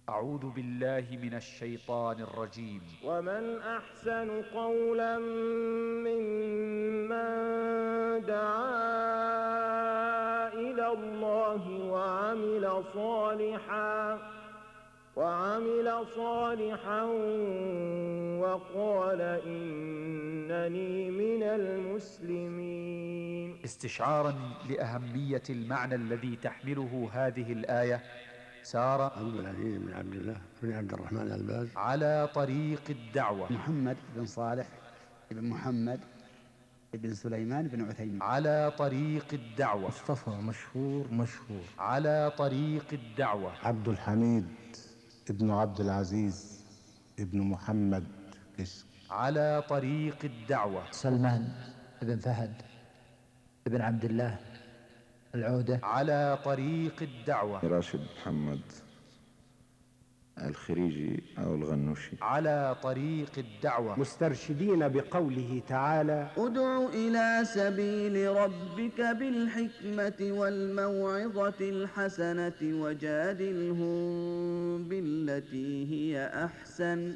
أعوذ بالله من الشيطان الرجيم. ومن أحسن قولا ممن دعا إلى الله وعمل صالحا وقال إنني من المسلمين. استشعارا لأهمية المعنى الذي تحمله هذه الآية، سار عبد العزيز بن عبد الله بن عبد الرحمن الباز على طريق الدعوة، محمد بن صالح بن محمد بن سليمان بن عثيمين، على طريق الدعوة، مصطفى مشهور على طريق الدعوة، عبد الحميد ابن عبد العزيز ابن محمد كشك، على طريق الدعوة، سلمان بن فهد بن عبد الله العودة، على طريق الدعوة، راشد محمد الخريجي أو الغنوشي، على طريق الدعوة، مسترشدين بقوله تعالى: ادع إلى سبيل ربك بالحكمة والموعظة الحسنة وجادلهم بالتي هي أحسن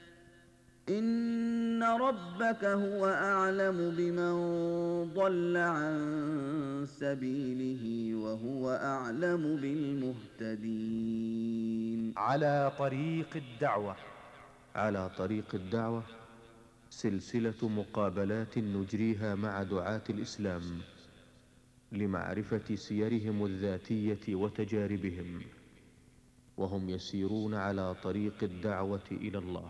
إن ربك هو أعلم بمن ضل عن سبيله وهو أعلم بالمهتدين. على طريق الدعوة. على طريق الدعوة سلسلة مقابلات نجريها مع دعاة الإسلام لمعرفة سيرهم الذاتية وتجاربهم وهم يسيرون على طريق الدعوة إلى الله.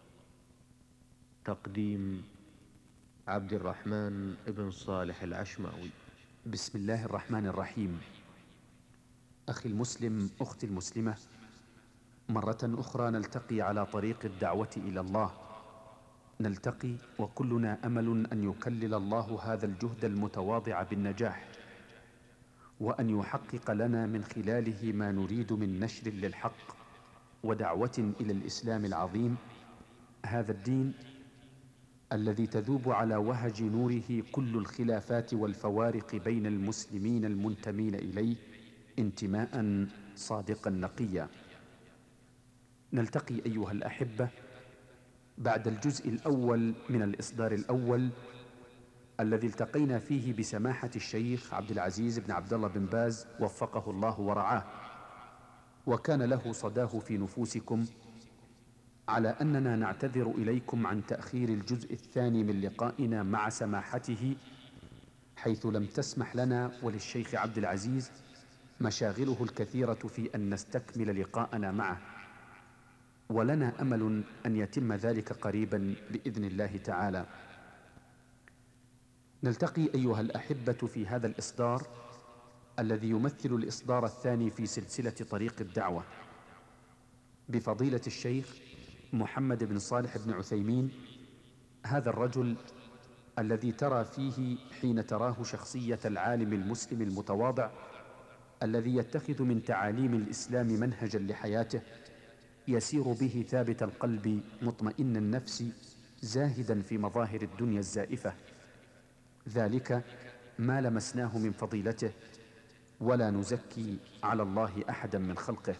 تقديم عبد الرحمن بن صالح العشماوي. بسم الله الرحمن الرحيم. أخي المسلم، أختي المسلمة، مرة أخرى نلتقي على طريق الدعوة إلى الله. نلتقي وكلنا أمل أن يكلل الله هذا الجهد المتواضع بالنجاح، وأن يحقق لنا من خلاله ما نريد من نشر للحق ودعوة إلى الإسلام العظيم، هذا الدين الذي تذوب على وهج نوره كل الخلافات والفوارق بين المسلمين المنتمين إليه انتماء صادقا نقيا. نلتقي أيها الأحبة بعد الجزء الأول من الإصدار الأول الذي التقينا فيه بسماحة الشيخ عبد العزيز بن عبد الله بن باز وفقه الله ورعاه، وكان له صداه في نفوسكم، على أننا نعتذر إليكم عن تأخير الجزء الثاني من لقائنا مع سماحته، حيث لم تسمح لنا وللشيخ عبد العزيز مشاغله الكثيرة في أن نستكمل لقاءنا معه، ولنا أمل أن يتم ذلك قريبا بإذن الله تعالى. نلتقي أيها الأحبة في هذا الإصدار الذي يمثل الإصدار الثاني في سلسلة طريق الدعوة بفضيلة الشيخ محمد بن صالح بن عثيمين، هذا الرجل الذي ترى فيه حين تراه شخصية العالم المسلم المتواضع الذي يتخذ من تعاليم الإسلام منهجا لحياته، يسير به ثابت القلب مطمئن النفس زاهدا في مظاهر الدنيا الزائفة. ذلك ما لمسناه من فضيلته، ولا نزكي على الله أحدا من خلقه.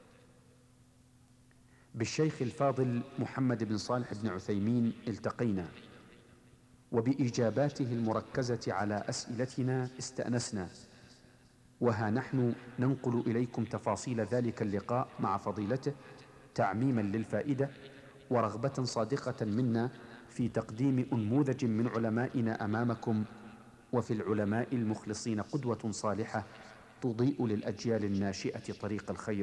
بالشيخ الفاضل محمد بن صالح بن عثيمين التقينا، وبإجاباته المركزة على أسئلتنا استأنسنا، وها نحن ننقل إليكم تفاصيل ذلك اللقاء مع فضيلته تعميما للفائدة ورغبة صادقة منا في تقديم أنموذج من علمائنا أمامكم، وفي العلماء المخلصين قدوة صالحة تضيء للأجيال الناشئة طريق الخير.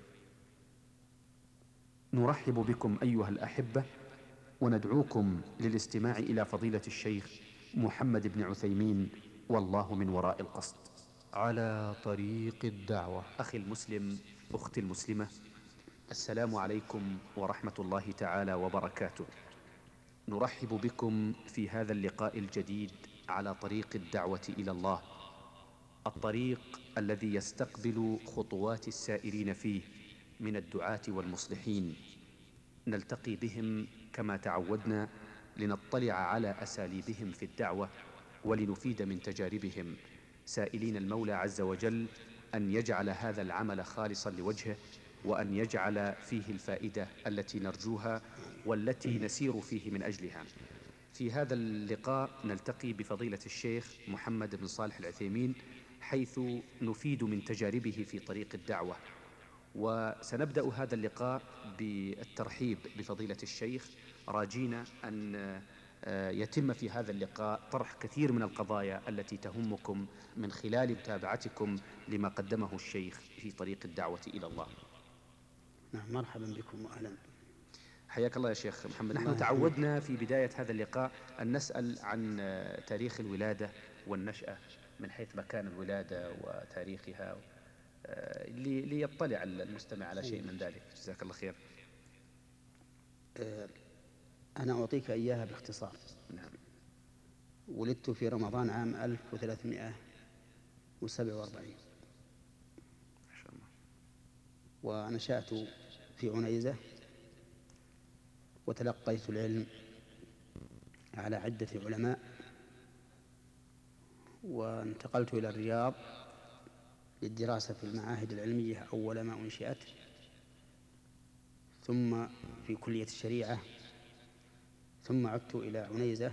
نرحب بكم أيها الأحبة، وندعوكم للاستماع إلى فضيلة الشيخ محمد بن عثيمين، والله من وراء القصد. على طريق الدعوة. أخي المسلم، أختي المسلمة، السلام عليكم ورحمة الله تعالى وبركاته. نرحب بكم في هذا اللقاء الجديد على طريق الدعوة إلى الله، الطريق الذي يستقبل خطوات السائرين فيه من الدعاة والمصلحين. نلتقي بهم كما تعودنا لنطلع على أساليبهم في الدعوة ولنفيد من تجاربهم، سائلين المولى عز وجل أن يجعل هذا العمل خالصا لوجهه، وأن يجعل فيه الفائدة التي نرجوها والتي نسير فيه من أجلها. في هذا اللقاء نلتقي بفضيلة الشيخ محمد بن صالح العثيمين، حيث نفيد من تجاربه في طريق الدعوة. وسنبدأ هذا اللقاء بالترحيب بفضيلة الشيخ، راجين أن يتم في هذا اللقاء طرح كثير من القضايا التي تهمكم من خلال متابعتكم لما قدمه الشيخ في طريق الدعوة إلى الله. نعم، مرحبا بكم وأهلا. حياك الله يا شيخ محمد. نحن تعودنا في بداية هذا اللقاء أن نسأل عن تاريخ الولادة والنشأة من حيث مكان الولادة وتاريخها، ليطلع المستمع على شيء من ذلك. جزاك الله خير. أنا أعطيك إياها باختصار. نعم. ولدت في رمضان عام 1347 ما شاء الله. ونشأت في عنيزة، وتلقيت العلم على عدة علماء، وانتقلت إلى الرياض للدراسة في المعاهد العلمية أول ما أنشئت، ثم في كلية الشريعة، ثم عدت إلى عنيزة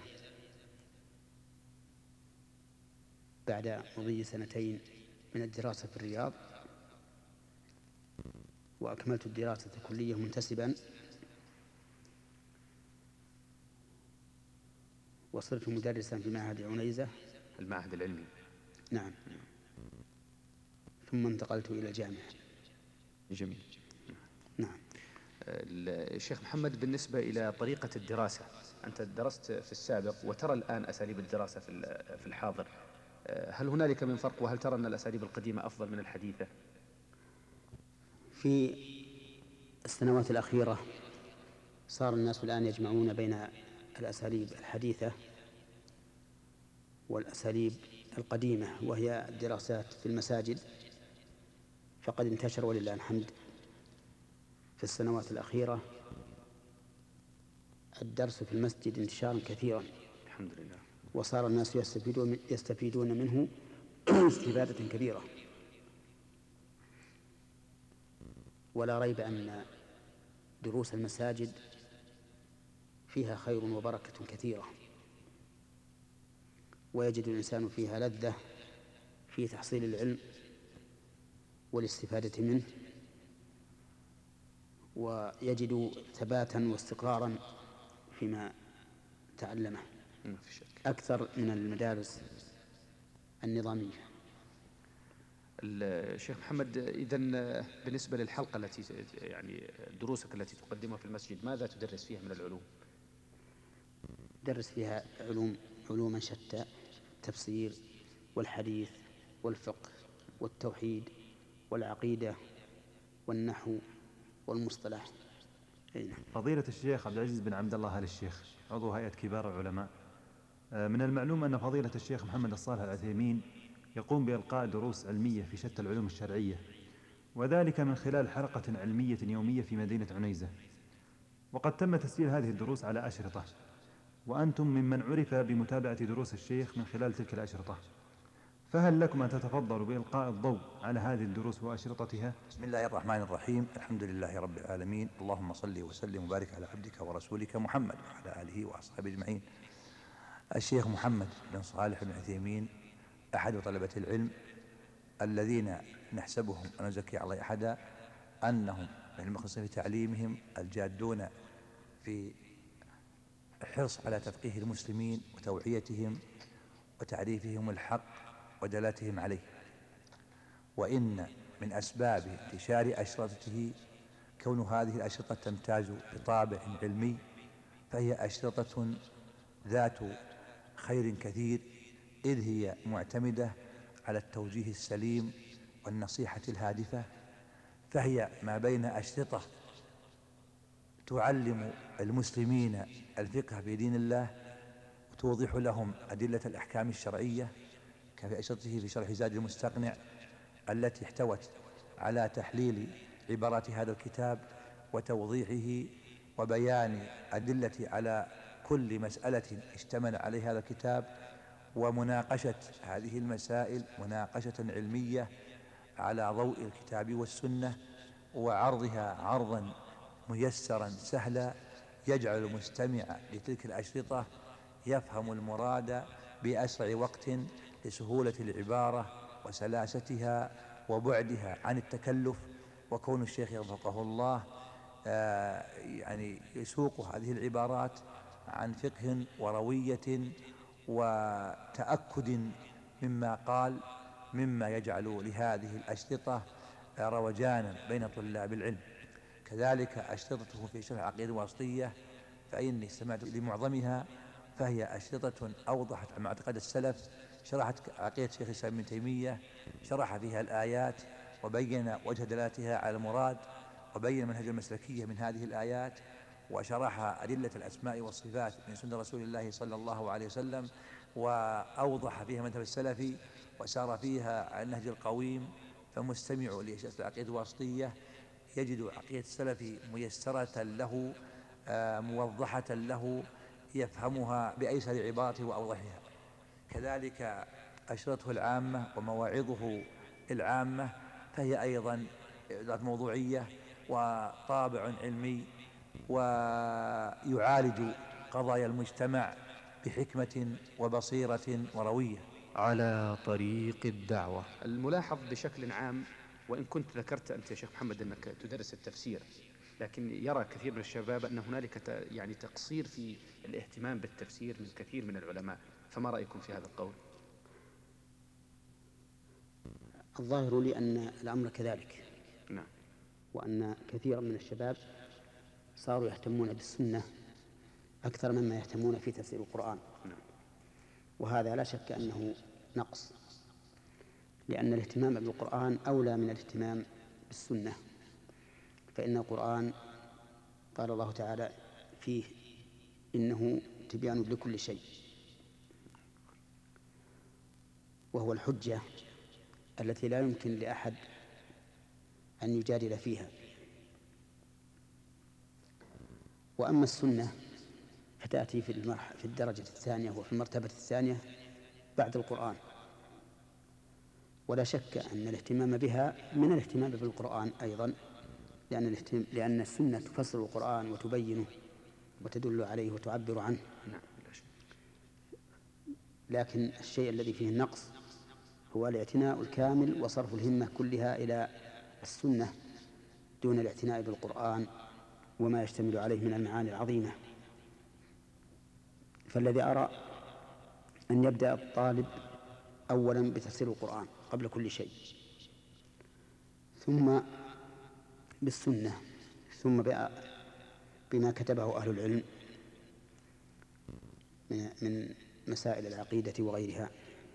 بعد مضي 2 من الدراسة في الرياض، وأكملت الدراسة كلية منتسبا، وصرت مدرسا في معهد عنيزة المعهد العلمي. نعم. ثم انتقلت إلى الجامعة. جميل. نعم. الشيخ محمد، بالنسبة إلى طريقة الدراسة، أنت درست في السابق وترى الآن أساليب الدراسة في الحاضر، هل هنالك من فرق، وهل ترى أن الأساليب القديمة أفضل من الحديثة؟ في السنوات الأخيرة صار الناس الآن يجمعون بين الأساليب الحديثة والأساليب القديمة، وهي الدراسات في المساجد، فقد انتشر ولله الحمد في السنوات الأخيرة الدرس في المسجد انتشارا كثيرا الحمد لله، وصار الناس يستفيدون منه استفادة كبيرة. ولا ريب أن دروس المساجد فيها خير وبركة كثيرة، ويجد الإنسان فيها لذة في تحصيل العلم والاستفادة منه، ويجد ثباتا واستقرارا فيما تعلمه أكثر من المدارس النظامية. الشيخ محمد، إذن بالنسبة للحلقة التي يعني دروسك التي تقدمها في المسجد، ماذا تدرس فيها من العلوم؟ درس فيها علوما شتى، التفسير والحديث والفقه والتوحيد والعقيدة والنحو والمصطلح. فضيلة الشيخ عبد العزيز بن عبد الله آل الشيخ، عضو هيئة كبار العلماء، من المعلوم أن فضيلة الشيخ محمد الصالح العثيمين يقوم بإلقاء دروس علمية في شتى العلوم الشرعية، وذلك من خلال حلقة علمية يومية في مدينة عنيزة، وقد تم تسجيل هذه الدروس على أشرطة، وأنتم ممن عرف بمتابعة دروس الشيخ من خلال تلك الأشرطة، فهل لكم أن تتفضلوا بإلقاء الضوء على هذه الدروس وأشرطتها؟ بسم الله الرحمن الرحيم، الحمد لله رب العالمين، اللهم صل وسلم وبارك على عبدك ورسولك محمد وعلى آله وأصحابه أجمعين. الشيخ محمد بن صالح بن عثيمين أحد طلبة العلم الذين نحسبهم ونزكي على أحدا أنهم من المخلصين في تعليمهم، الجادون في الحرص على تفقيه المسلمين وتوعيتهم وتعريفهم الحق ودلالتهم عليه. وإن من أسباب انتشار أشرطته كون هذه الأشرطة تمتاز بطابع علمي، فهي أشرطة ذات خير كثير، إذ هي معتمدة على التوجيه السليم والنصيحة الهادفة، فهي ما بين أشرطة تعلم المسلمين الفقه في دين الله وتوضح لهم أدلة الأحكام الشرعية، كفي أشرطته في شرح زاد المستقنع التي احتوت على تحليل عبارات هذا الكتاب وتوضيحه وبيان أدلة على كل مسألة اشتمل عليها هذا الكتاب، ومناقشة هذه المسائل مناقشة علمية على ضوء الكتاب والسنة، وعرضها عرضا ميسرا سهلا يجعل المستمع لتلك الأشرطة يفهم المراد بأسرع وقت لسهولة العبارة وسلاستها وبعدها عن التكلف. وكون الشيخ وفقه الله يعني يسوق هذه العبارات عن فقه وروية وتأكد مما قال، مما يجعل لهذه الأشرطة روجانا بين طلاب العلم. كذلك أشرطته في شرح العقيدة الواسطية فإني استمعت لمعظمها، فهي أشرطة أوضحت معتقد السلف، شرحت عقيدة شيخ الإسلام ابن تيمية، شرح فيها الآيات وبين وجه دلالتها على المراد، وبين منهج المسلكية من هذه الآيات، وشرح أدلة الأسماء والصفات من سنة رسول الله صلى الله عليه وسلم، وأوضح فيها مذهب السلفي، وسار فيها على النهج القويم. فمستمع لشرح العقيدة الواسطية يجد عقيدة السلف ميسرة له موضحة له يفهمها بأيسر عبارته وأوضحها. كذلك أشرطه العامة ومواعظه العامة فهي أيضا ذات موضوعية وطابع علمي، ويعالج قضايا المجتمع بحكمة وبصيرة وروية. على طريق الدعوة. الملاحظ بشكل عام، وإن كنت ذكرت أنت يا شيخ محمد أنك تدرس التفسير، لكن يرى كثير من الشباب أن هنالك يعني تقصير في الاهتمام بالتفسير من كثير من العلماء، فما رأيكم في هذا القول؟ الظاهر لي أن الأمر كذلك، نعم، وأن كثيرا من الشباب صاروا يهتمون بالسنة أكثر مما يهتمون في تفسير القرآن. نعم. وهذا لا شك أنه نقص، لأن الاهتمام بالقرآن أولى من الاهتمام بالسنة، فإن القرآن قال الله تعالى فيه إنه تبيان لكل شيء، وهو الحجة التي لا يمكن لأحد أن يجادل فيها. وأما السنة فتأتي في الدرجة الثانية وفي المرتبة الثانية بعد القرآن، ولا شك أن الاهتمام بها من الاهتمام بالقرآن أيضا، لأن السنة تفسر القرآن وتبينه وتدل عليه وتعبر عنه. لكن الشيء الذي فيه النقص هو الاعتناء الكامل وصرف الهمة كلها إلى السنة دون الاعتناء بالقرآن وما يشتمل عليه من المعاني العظيمة. فالذي أرى أن يبدأ الطالب أولا بتفسير القرآن قبل كل شيء، ثم بالسنة، ثم بما كتبه أهل العلم من مسائل العقيدة وغيرها.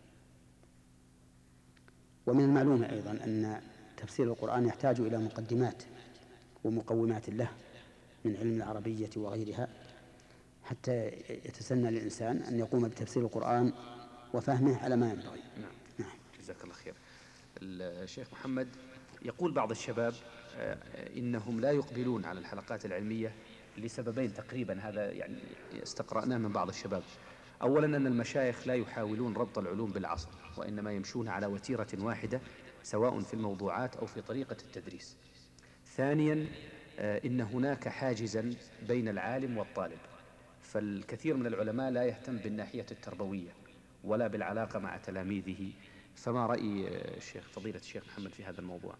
ومن المعلوم أيضا أن تفسير القرآن يحتاج إلى مقدمات ومقومات له من علم العربية وغيرها، حتى يتسنى للإنسان أن يقوم بتفسير القرآن وفهمه على ما ينبغي. نعم. جزاك الله خير. الشيخ محمد، يقول بعض الشباب إنهم لا يقبلون على الحلقات العلمية لسببين تقريبا، هذا يعني استقرأناه من بعض الشباب. أولا أن المشايخ لا يحاولون ربط العلوم بالعصر، وإنما يمشون على وتيرة واحدة سواء في الموضوعات أو في طريقة التدريس. ثانيا إن هناك حاجزا بين العالم والطالب، فالكثير من العلماء لا يهتم بالناحية التربوية ولا بالعلاقة مع تلاميذه. فما رأي فضيلة الشيخ محمد في هذا الموضوع؟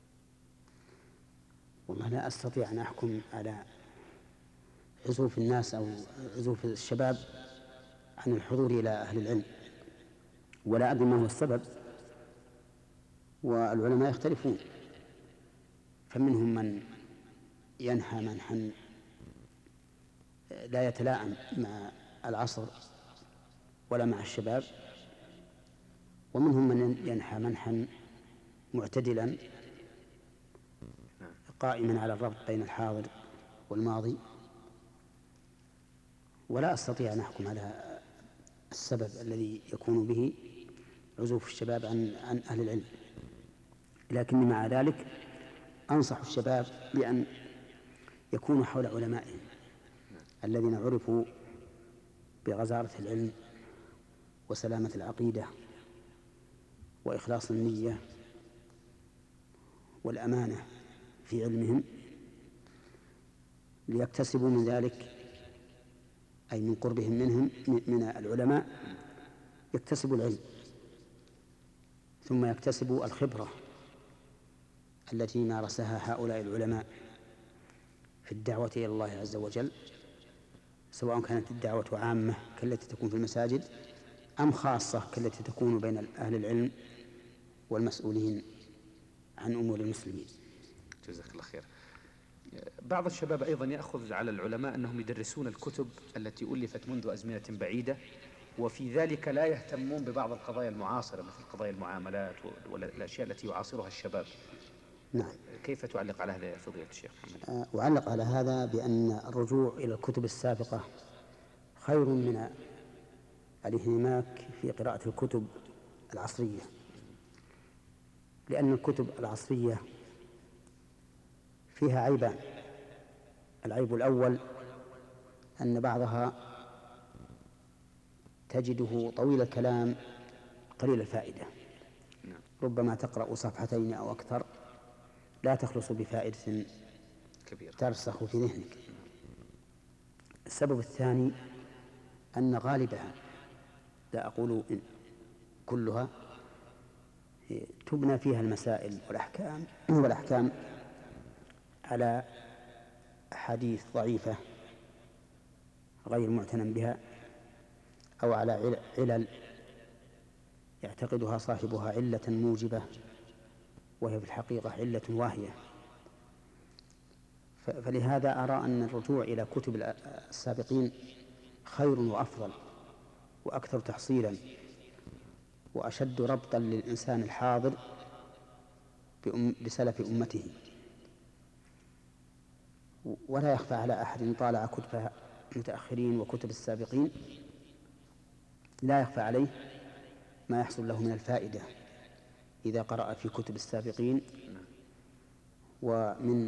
والله لا أستطيع أن أحكم على عزوف الناس أو عزوف الشباب عن الحضور إلى أهل العلم، ولا أدري ما هو السبب، والعلماء يختلفون، فمنهم من ينحى منحا لا يتلائم مع العصر ولا مع الشباب، ومنهم من ينحى منحا معتدلا قائما على الربط بين الحاضر والماضي. ولا أستطيع أن أحكم على السبب الذي يكون به عزوف الشباب عن أهل العلم، لكني مع ذلك أنصح الشباب بأن يكونوا حول علمائهم الذين عرفوا بغزارة العلم وسلامة العقيدة وإخلاص النية والأمانة في علمهم ليكتسبوا من ذلك، أي من قربهم منهم من العلماء يكتسبوا العلم، ثم يكتسبوا الخبرة التي مارسها هؤلاء العلماء في الدعوة إلى الله عز وجل، سواء كانت الدعوة عامة كالتي تكون في المساجد أم خاصة كالتي تكون بين أهل العلم والمسؤولين عن أمور المسلمين. جزاك الله خير. بعض الشباب أيضا يأخذ على العلماء أنهم يدرسون الكتب التي ألفت منذ أزمنة بعيدة، وفي ذلك لا يهتمون ببعض القضايا المعاصرة مثل قضايا المعاملات والأشياء التي يعاصرها الشباب. نعم. كيف تعلق على هذا يا فضيلة الشيخ محمد؟ أعلق على هذا بأن الرجوع إلى الكتب السابقة خير من الانهماك في قراءة الكتب العصرية، لأن الكتب العصرية فيها عيبان. العيب الأول أن بعضها تجده طويل الكلام قليل الفائدة، ربما تقرأ صفحتين أو أكثر لا تخلص بفائدة كبيرة ترسخ في ذهنك. السبب الثاني أن غالبها، لا أقول إن كلها، تبنى فيها المسائل والأحكام على أحاديث ضعيفة غير معتنى بها، أو على علل يعتقدها صاحبها علة موجبة وهي في الحقيقة علة واهية. فلهذا أرى أن الرجوع إلى كتب السابقين خير وأفضل وأكثر تحصيلا وأشد ربطا للإنسان الحاضر بسلف أمته. ولا يخفى على أحد طالع كتب المتأخرين وكتب السابقين، لا يخفى عليه ما يحصل له من الفائدة إذا قرأ في كتب السابقين، ومن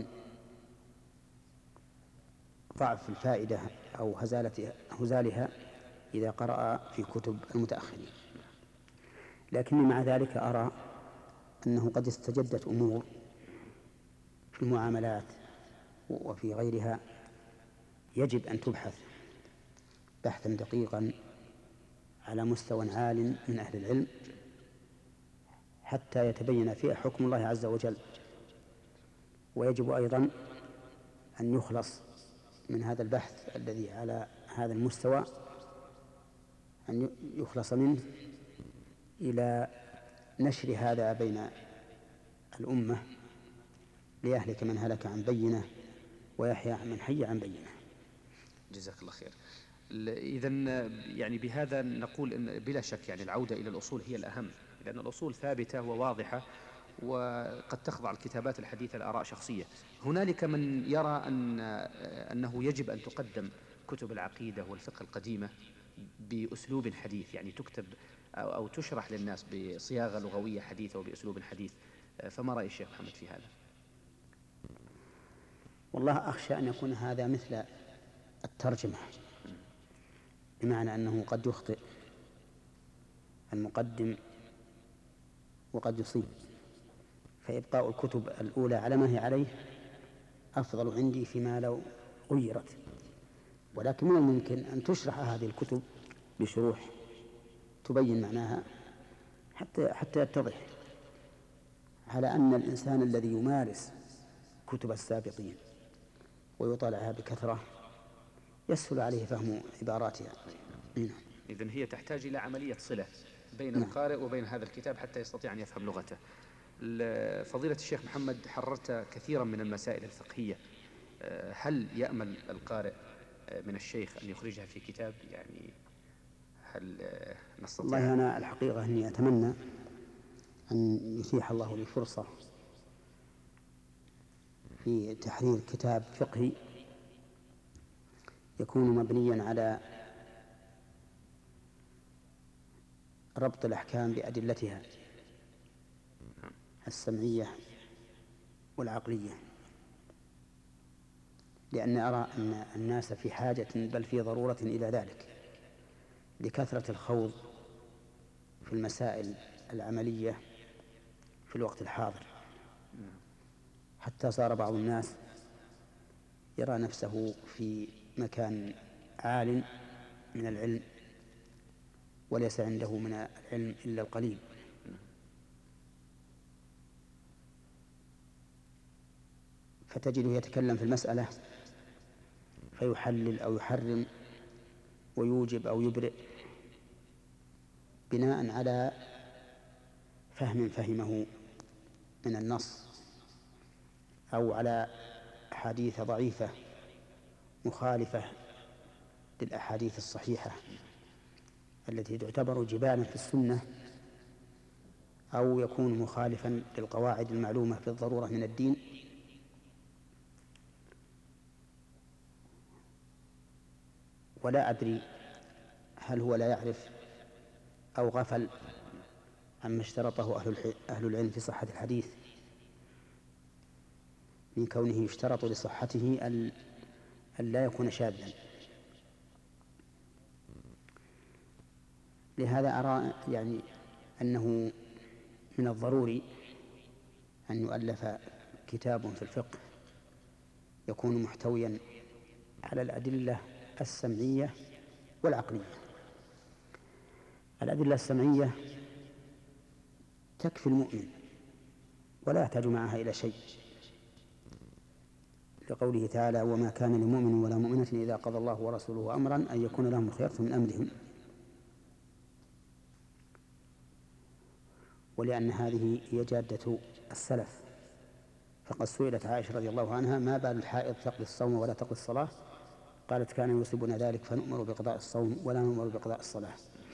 ضعف الفائدة أو هزالها إذا قرأ في كتب المتأخرين. لكني مع ذلك أرى أنه قد استجدت أمور في المعاملات وفي غيرها يجب أن تبحث بحثا دقيقا على مستوى عال من أهل العلم حتى يتبين فيها حكم الله عز وجل. ويجب أيضا أن يخلص من هذا البحث الذي على هذا المستوى، أن يخلص منه إلى نشر هذا بين الأمة ليهلك من هلك عن بينة ويحيى من حي عن بينة. جزاك الله خير. إذن يعني بهذا نقول إن بلا شك يعني العودة إلى الأصول هي الأهم، لأن الأصول ثابتة وواضحة، وقد تخضع الكتابات الحديثة لآراء شخصية. هنالك من يرى أنه يجب أن تقدم كتب العقيدة والفقه القديمة بأسلوب حديث، يعني تكتب أو تشرح للناس بصياغة لغوية حديثة وبأسلوب حديث. فما رأي الشيخ محمد في هذا؟ والله أخشى أن يكون هذا مثل الترجمة، بمعنى أنه قد يخطئ المقدم وقد يصيب، فإبقاء الكتب الأولى على ما هي عليه أفضل عندي فيما لو غيرت. ولكن من الممكن أن تشرح هذه الكتب بشروح تبين معناها حتى يتضح، على أن الإنسان الذي يمارس كتب السابقين ويطالعها بكثرة يسهل عليه فهم عباراتها. إذن هي تحتاج إلى عملية صلة بين القارئ وبين هذا الكتاب حتى يستطيع أن يفهم لغته. فضيلة الشيخ محمد، حررت كثيرا من المسائل الفقهية، هل يأمل القارئ من الشيخ أن يخرجها في كتاب؟ يعني هل نستطيع؟ والله أنا الحقيقة أني أتمنى أن يتيح الله لي فرصة في تحرير كتاب فقهي يكون مبنيا على ربط الأحكام بأدلتها السمعية والعقلية، لأني أرى أن الناس في حاجة بل في ضرورة إلى ذلك لكثرة الخوض في المسائل العملية في الوقت الحاضر، حتى صار بعض الناس يرى نفسه في مكان عال من العلم وليس عنده من العلم إلا القليل. فتجده يتكلم في المسألة فيحلل أو يحرم ويوجب أو يبرئ بناء على فهمه من النص أو على أحاديث ضعيفة مخالفة للأحاديث الصحيحة التي تعتبر جبالا في السنة، أو يكون مخالفا للقواعد المعلومة في الضرورة من الدين. ولا أدري هل هو لا يعرف أو غفل عما اشترطه أهل العلم في صحة الحديث، من كونه يشترط لصحته أن لا يكون شاذا. لهذا أرى يعني أنه من الضروري أن يؤلف كتاب في الفقه يكون محتويا على الأدلة السمعية والعقلية. الأدلة السمعية تكفي المؤمن ولا يحتاج معها إلى شيء، لقوله تعالى: وما كان لمؤمن ولا مؤمنة إذا قضى الله ورسوله أمرا أن يكون لهم الخيرة من أمرهم. ولأن هذه هي جادة السلف، فقد سئلت عائشة رضي الله عنها: ما بال الحائض تقضي الصوم ولا تقضي الصلاة؟ قالت: كان يصيبنا ذلك فنؤمر بقضاء الصوم ولا نؤمر بقضاء الصلاة.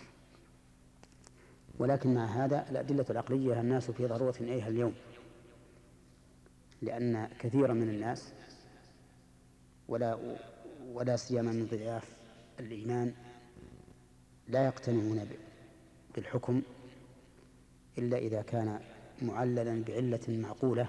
ولكن مع هذا الأدلة العقلية الناس في ضرورة إليها اليوم، لأن كثيرا من الناس ولا سيما من ضعاف الإيمان لا يقتنعون بالحكم إلا إذا كان معللا بعلة معقولة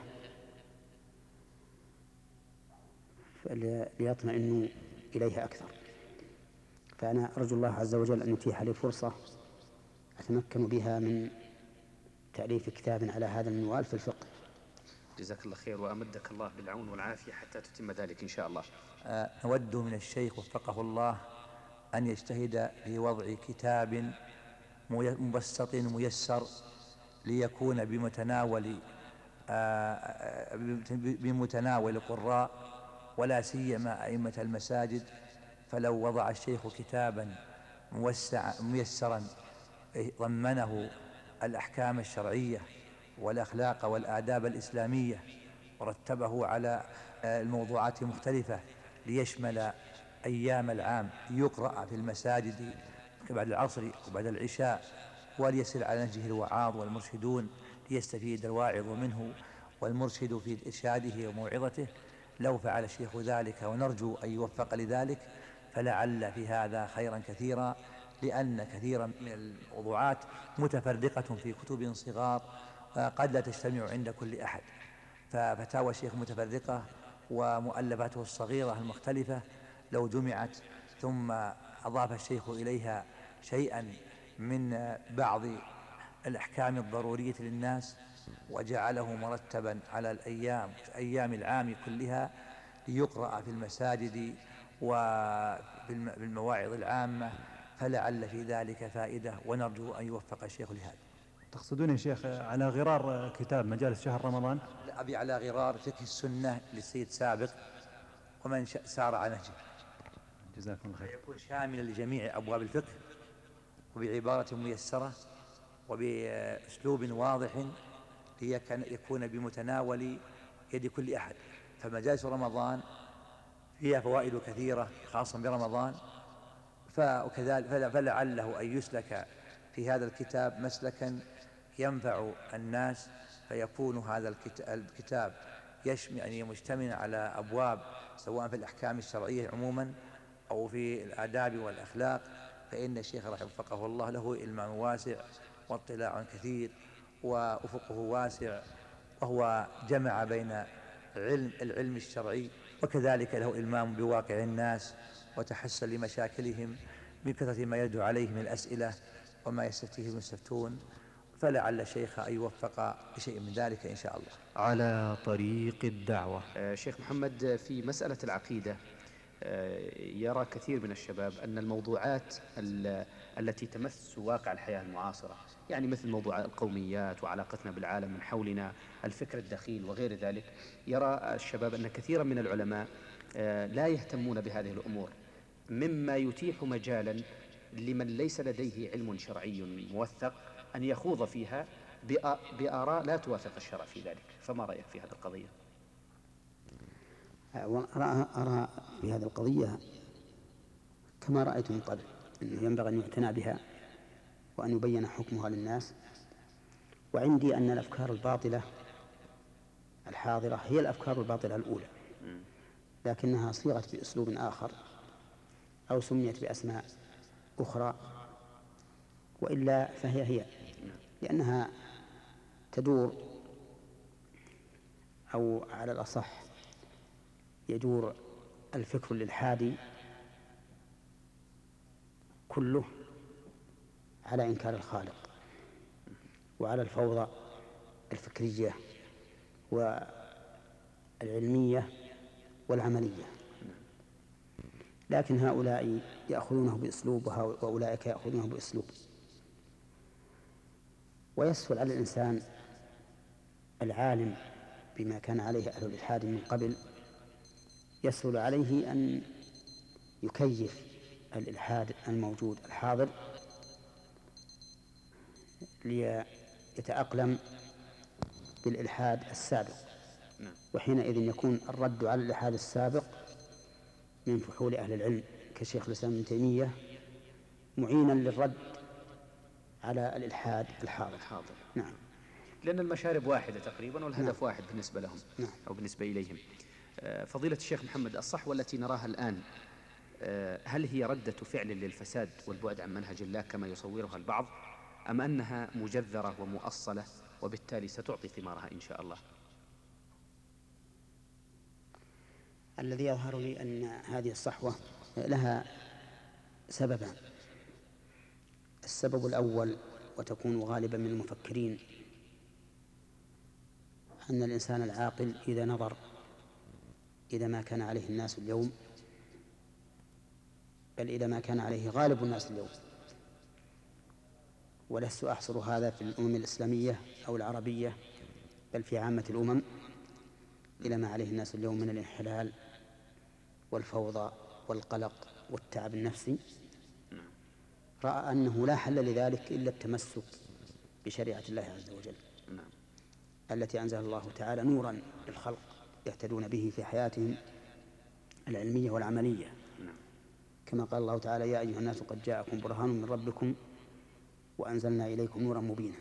ليطمئنوا إليها أكثر. فأنا أرجو الله عز وجل أن يتيح لي فرصة أتمكن بها من تأليف كتاب على هذا المنوال في الفقه. جزاك الله خير وأمدك الله بالعون والعافية حتى تتم ذلك إن شاء الله. نود من الشيخ وفقه الله أن يجتهد في وضع كتاب مبسط ميسر ليكون بمتناول القراء ولا سيما أئمة المساجد. فلو وضع الشيخ كتابا ميسرا ضمنه الأحكام الشرعية والأخلاق والآداب الإسلامية ورتبه على الموضوعات المختلفة ليشمل أيام العام يقرأ في المساجد بعد العصر وبعد العشاء، وليسر على نهجه الوعاظ والمرشدون ليستفيد الواعظ منه والمرشد في إرشاده وموعظته. لو فعل الشيخ ذلك ونرجو أن يوفق لذلك فلعل في هذا خيرا كثيرا، لأن كثيرا من الموضوعات متفرقة في كتب صغار قد لا تجتمع عند كل أحد. ففتاوى الشيخ متفرقة ومؤلفاته الصغيرة المختلفة لو جمعت ثم أضاف الشيخ إليها شيئا من بعض الأحكام الضرورية للناس وجعله مرتبا على أيام العام كلها ليقرأ في المساجد وبالمواعظ العامة، فلعل في ذلك فائدة ونرجو أن يوفق الشيخ لهذا. تقصدون يا شيخ على غرار كتاب مجالس شهر رمضان؟ لا، أبي على غرار فقه السنة للسيد سابق ومن سار على نهجه. جزاكم الله خير. يكون شاملا لجميع أبواب الفقه وبعبارة ميسرة وبأسلوب واضح ليكون بمتناول يد كل أحد. فمجالس رمضان فيها فوائد كثيرة خاصة برمضان، فلعله أن يسلك في هذا الكتاب مسلكا ينفع الناس، فيكون هذا الكتاب يعني مشتملا على أبواب سواء في الأحكام الشرعية عموما أو في الآداب والأخلاق. فإن الشيخ رحمه وفقه الله له علم واسع واطلاع كثير وأفقه واسع، وهو جمع بين العلم الشرعي وكذلك له إلمام بواقع الناس وتحسن لمشاكلهم من كثرة ما يرد عليه من الأسئلة وما يستفتيه المستفتون. فلعل الشيخ أن يوفق بشيء من ذلك إن شاء الله. على طريق الدعوة. شيخ محمد، في مسألة العقيدة يرى كثير من الشباب أن الموضوعات التي تمس واقع الحياة المعاصرة، يعني مثل موضوع القوميات وعلاقتنا بالعالم من حولنا، الفكر الدخيل وغير ذلك، يرى الشباب أن كثيرا من العلماء لا يهتمون بهذه الأمور، مما يتيح مجالا لمن ليس لديه علم شرعي موثق أن يخوض فيها بآراء لا توافق الشرع في ذلك. فما رأيك في هذه القضية؟ أرى في هذه القضية كما رأيت من قبل، أنه ينبغي أن يعتنى بها وأن يبين حكمها للناس. وعندي أن الأفكار الباطلة الحاضرة هي الأفكار الباطلة الأولى، لكنها صيغت بأسلوب آخر أو سميت بأسماء أخرى، وإلا فهي لأنها تدور، أو على الأصح يدور الفكر الإلحادي كله على إنكار الخالق وعلى الفوضى الفكرية والعلمية والعملية، لكن هؤلاء يأخذونه بأسلوب وأولئك يأخذونه بأسلوب. ويسهل على الإنسان العالم بما كان عليه أهل الإلحاد من قبل، يسهل عليه أن يكيف الإلحاد الموجود الحاضر ليتأقلم بالإلحاد السابق، وحينئذ يكون الرد على الإلحاد السابق من فحول أهل العلم كشيخ الإسلام ابن تيمية معينا للرد على الإلحاد الحاضر. نعم، لأن المشارب واحدة تقريبا والهدف واحد بالنسبة لهم أو بالنسبة إليهم. فضيلة الشيخ محمد، الصحوة التي نراها الآن هل هي ردة فعل للفساد والبعد عن منهج الله كما يصورها البعض، أم أنها مجذرة ومؤصلة وبالتالي ستعطي ثمارها إن شاء الله؟ الذي يظهر لي أن هذه الصحوة لها سببان. السبب الأول، وتكون غالبا من المفكرين، أن الإنسان العاقل إذا نظر إذا ما كان عليه الناس اليوم، بل إذا ما كان عليه غالب الناس اليوم، ولست أحصر هذا في الأمم الإسلامية أو العربية بل في عامة الأمم، إلى ما عليه الناس اليوم من الانحلال والفوضى والقلق والتعب النفسي، رأى أنه لا حل لذلك إلا التمسك بشريعة الله عز وجل التي أنزل الله تعالى نورا للخلق يهتدون به في حياتهم العلمية والعملية، كما قال الله تعالى: يا أيها الناس قد جاءكم برهان من ربكم وأنزلنا إليكم نورا مبينا.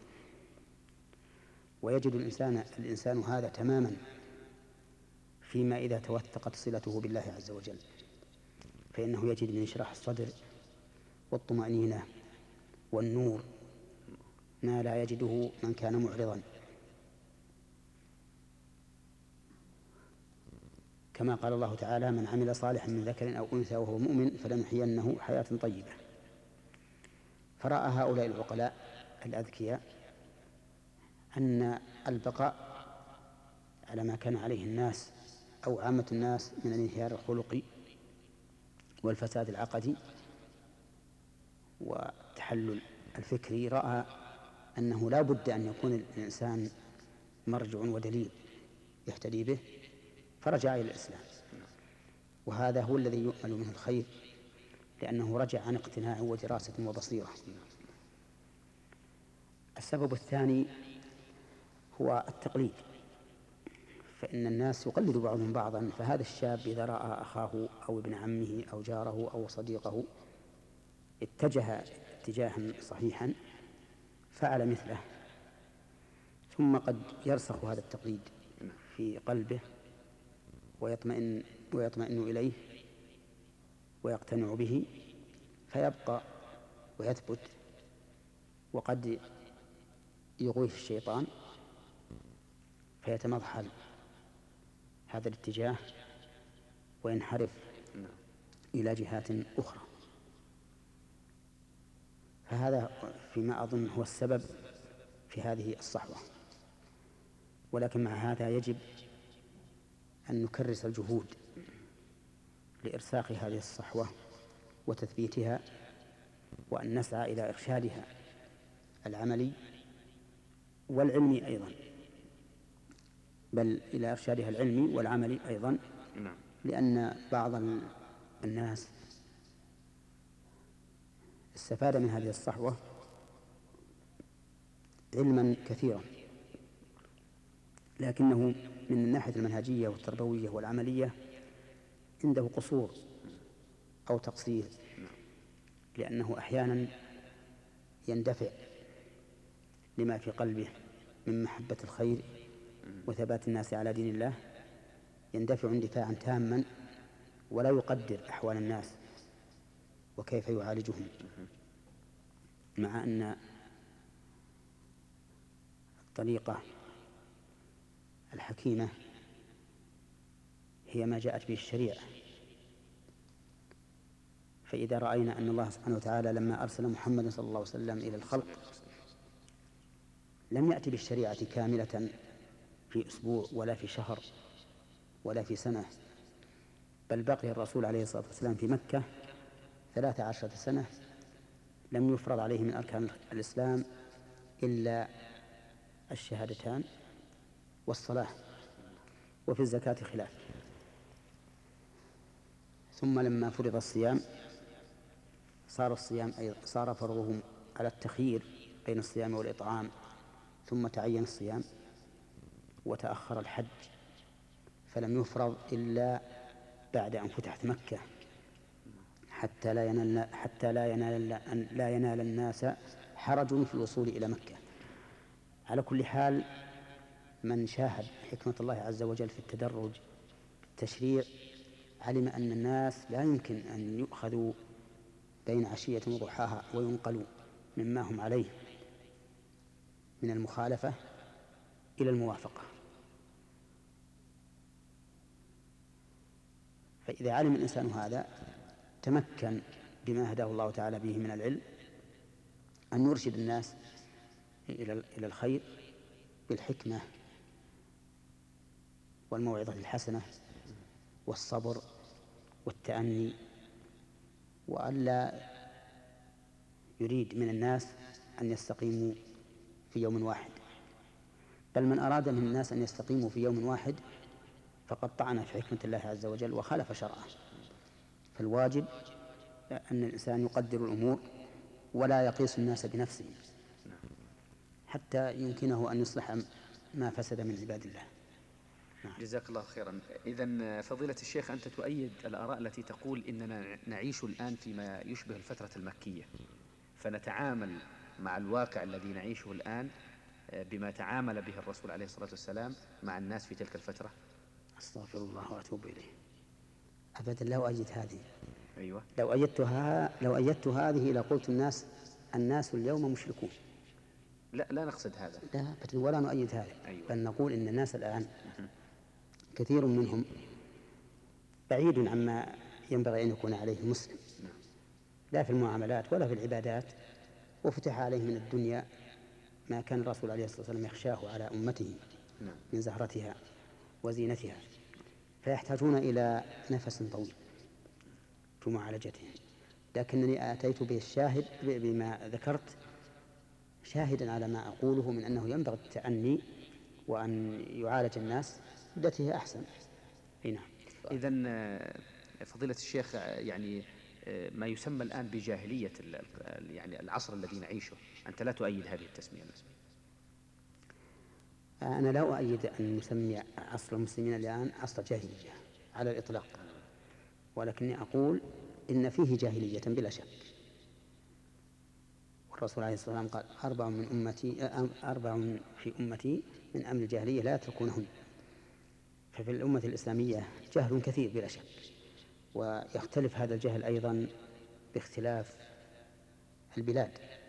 ويجد الإنسان هذا تماما فيما إذا توثقت صلته بالله عز وجل، فإنه يجد من انشراح الصدر والطمأنينة والنور ما لا يجده من كان معرضا، كما قال الله تعالى: من عمل صالحا من ذكر أو أنثى وهو مؤمن فلنحيينه حياة طيبة. فرأى هؤلاء العقلاء الأذكياء أن البقاء على ما كان عليه الناس أو عامة الناس من الانهيار الخلقي والفساد العقدي والتحلل الفكري، رأى أنه لا بد أن يكون الإنسان مرجع ودليل يهتدي به، فرجع إلى الإسلام، وهذا هو الذي يؤمل منه الخير، لأنه رجع عن اقتناع ودراسة وبصيرة. السبب الثاني هو التقليد، فإن الناس يقلد بعضهم بعضا، فهذا الشاب إذا رأى أخاه أو ابن عمه أو جاره أو صديقه اتجه اتجاها صحيحا فعل مثله، ثم قد يرسخ هذا التقليد في قلبه ويطمئن إليه ويقتنع به فيبقى ويثبت، وقد يغويه الشيطان فيتمضحل هذا الاتجاه وينحرف إلى جهات أخرى. فهذا فيما أظن هو السبب في هذه الصحوة، ولكن مع هذا يجب أن نكرس الجهود لإرساخ هذه الصحوة وتثبيتها، وأن نسعى إلى إرشادها العملي والعلمي أيضا، بل إلى إرشادها العلمي والعملي أيضا، لأن بعض الناس استفاد من هذه الصحوة علما كثيرا، لكنه من الناحية المنهجية والتربوية والعملية عنده قصور أو تقصير، لأنه أحيانا يندفع لما في قلبه من محبة الخير وثبات الناس على دين الله، يندفع اندفاعا تاما ولا يقدر أحوال الناس وكيف يعالجهم، مع أن الطريقة الحكيمة هي ما جاءت به الشريعة. فإذا رأينا أن الله سبحانه وتعالى لما أرسل محمد صلى الله عليه وسلم إلى الخلق لم يأتي بالشريعة كاملة في أسبوع ولا في شهر ولا في سنة، بل بقي الرسول عليه الصلاة والسلام في مكة 13 سنة لم يفرض عليه من أركان الإسلام إلا الشهادتان والصلاة، وفي الزكاة خلاف. ثم لما فرض الصيام صار فرضه على التخيير بين الصيام والإطعام، ثم تعين الصيام، وتأخر الحج فلم يفرض إلا بعد أن فتحت مكة، حتى لا ينال الناس حرج في الوصول إلى مكة. على كل حال، من شاهد حكمة الله عز وجل في التدرج التشريع علم أن الناس لا يمكن أن يؤخذوا بين عشية وضحاها وينقلوا مما هم عليه من المخالفة إلى الموافقة. فإذا علم الإنسان هذا تمكن بما هداه الله تعالى به من العلم أن يرشد الناس إلى الخير بالحكمة والموعظة الحسنة والصبر والتأني، وألا يريد من الناس أن يستقيموا في يوم واحد، بل من أراد من الناس أن يستقيموا في يوم واحد فقد طعن في حكمة الله عز وجل وخالف شرعه. فالواجب أن الإنسان يقدر الأمور ولا يقيس الناس بنفسه حتى يمكنه أن يصلح ما فسد من عباد الله. جزاك الله خيرا. إذن فضيلة الشيخ، أنت تؤيد الآراء التي تقول إننا نعيش الآن فيما يشبه الفترة المكية، فنتعامل مع الواقع الذي نعيشه الآن بما تعامل به الرسول عليه الصلاة والسلام مع الناس في تلك الفترة؟ أستغفر الله وأتوب إليه. أبدا لا أؤيد هذه. أيوة. لو أيدت هذه لقلت الناس اليوم مشركون. لا نقصد هذا. لا ولا نؤيد هذا. أيوة. بل نقول إن الناس الآن كثير منهم بعيد عما ينبغي أن يكون عليه المسلم، لا في المعاملات ولا في العبادات، وفتح عليه من الدنيا ما كان الرسول عليه الصلاة والسلام يخشاه على أمته من زهرتها وزينتها، فيحتاجون إلى نفس طويل في معالجتهم. لكنني آتيت به الشاهد بما ذكرت شاهدا على ما أقوله من أنه ينبغي التأني وأن يعالج الناس بدته أحسن. نعم. إذن فضيلة الشيخ، يعني ما يسمى الآن بجاهلية يعني العصر الذي نعيشه، أنت لا تؤيد هذه التسمية؟ أنا لا أؤيد أن نسمي عصر المسلمين الآن عصر جاهلية على الإطلاق، ولكني أقول إن فيه جاهلية بلا شك. والرسول عليه الصلاة والسلام قال: أربع في أمتي من أمر الجاهلية لا يتركونهن. ففي الأمة الإسلامية جهل كثير بلا شك، ويختلف هذا الجهل أيضا باختلاف البلاد،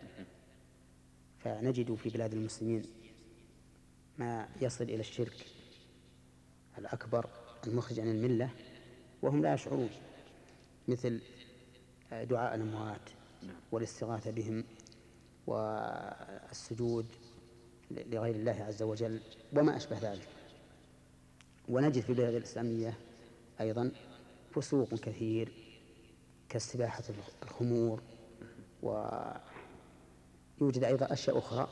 فنجد في بلاد المسلمين ما يصل إلى الشرك الأكبر المخرج عن الملة وهم لا يشعرون، مثل دعاء الأموات والاستغاثة بهم والسجود لغير الله عز وجل وما أشبه ذلك. ونجد في البلاد الإسلامية أيضا فسوق كثير كالسباحة الخمور، ويوجد أيضا أشياء أخرى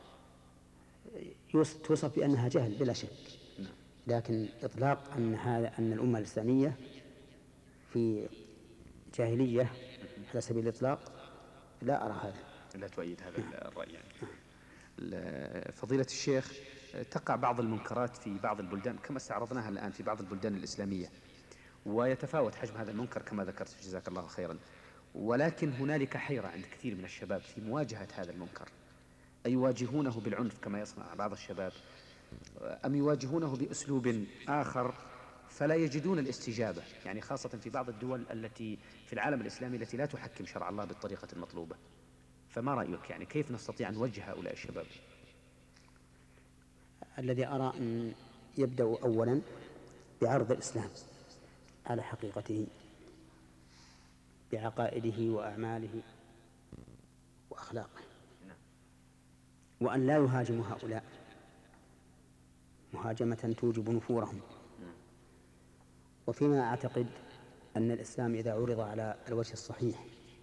توصف بأنها جهل بلا شك، لكن إطلاق أن الأمة الإسلامية في جاهلية على سبيل الإطلاق لا أرى هذا. لا تؤيد هذا الرأي يعني. فضيلة الشيخ، تقع بعض المنكرات في بعض البلدان كما استعرضناها الآن في بعض البلدان الإسلامية، ويتفاوت حجم هذا المنكر كما ذكرت جزاك الله خيرا، ولكن هنالك حيرة عند كثير من الشباب في مواجهة هذا المنكر. أيواجهونه بالعنف كما يصنع بعض الشباب، أم يواجهونه بأسلوب آخر فلا يجدون الاستجابة، يعني خاصة في بعض الدول التي في العالم الإسلامي التي لا تحكم شرع الله بالطريقة المطلوبة. فما رأيك يعني كيف نستطيع أن نوجه هؤلاء الشباب؟ الذي أرى أن يبدأ أولا بعرض الإسلام على حقيقته بعقائده وأعماله وأخلاقه، وأن لا يهاجم هؤلاء مهاجمة توجب نفورهم. وفيما أعتقد أن الإسلام إذا عرض على الوجه الصحيح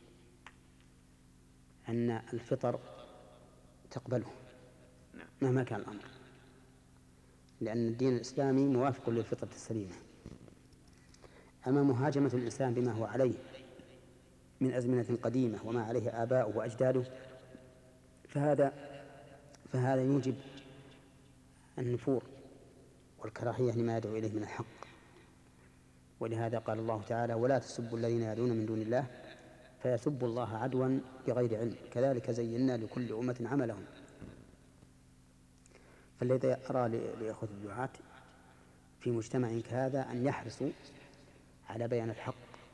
أن الفطر تقبله مهما كان الأمر، لأن الدين الإسلامي موافق للفطرة السليمة. أما مهاجمة الإنسان بما هو عليه من أزمنة قديمة وما عليه آباؤه وأجداده فهذا يوجب النفور والكراهية لما يدعو إليه من الحق. ولهذا قال الله تعالى: ولا تسبوا الذين يدعون من دون الله فيسبوا الله عدوا بغير علم كذلك زينا لكل أمة عملهم. فالذي أرى لإخوة الدعاة في مجتمع كهذا أن يحرصوا على بيان الحق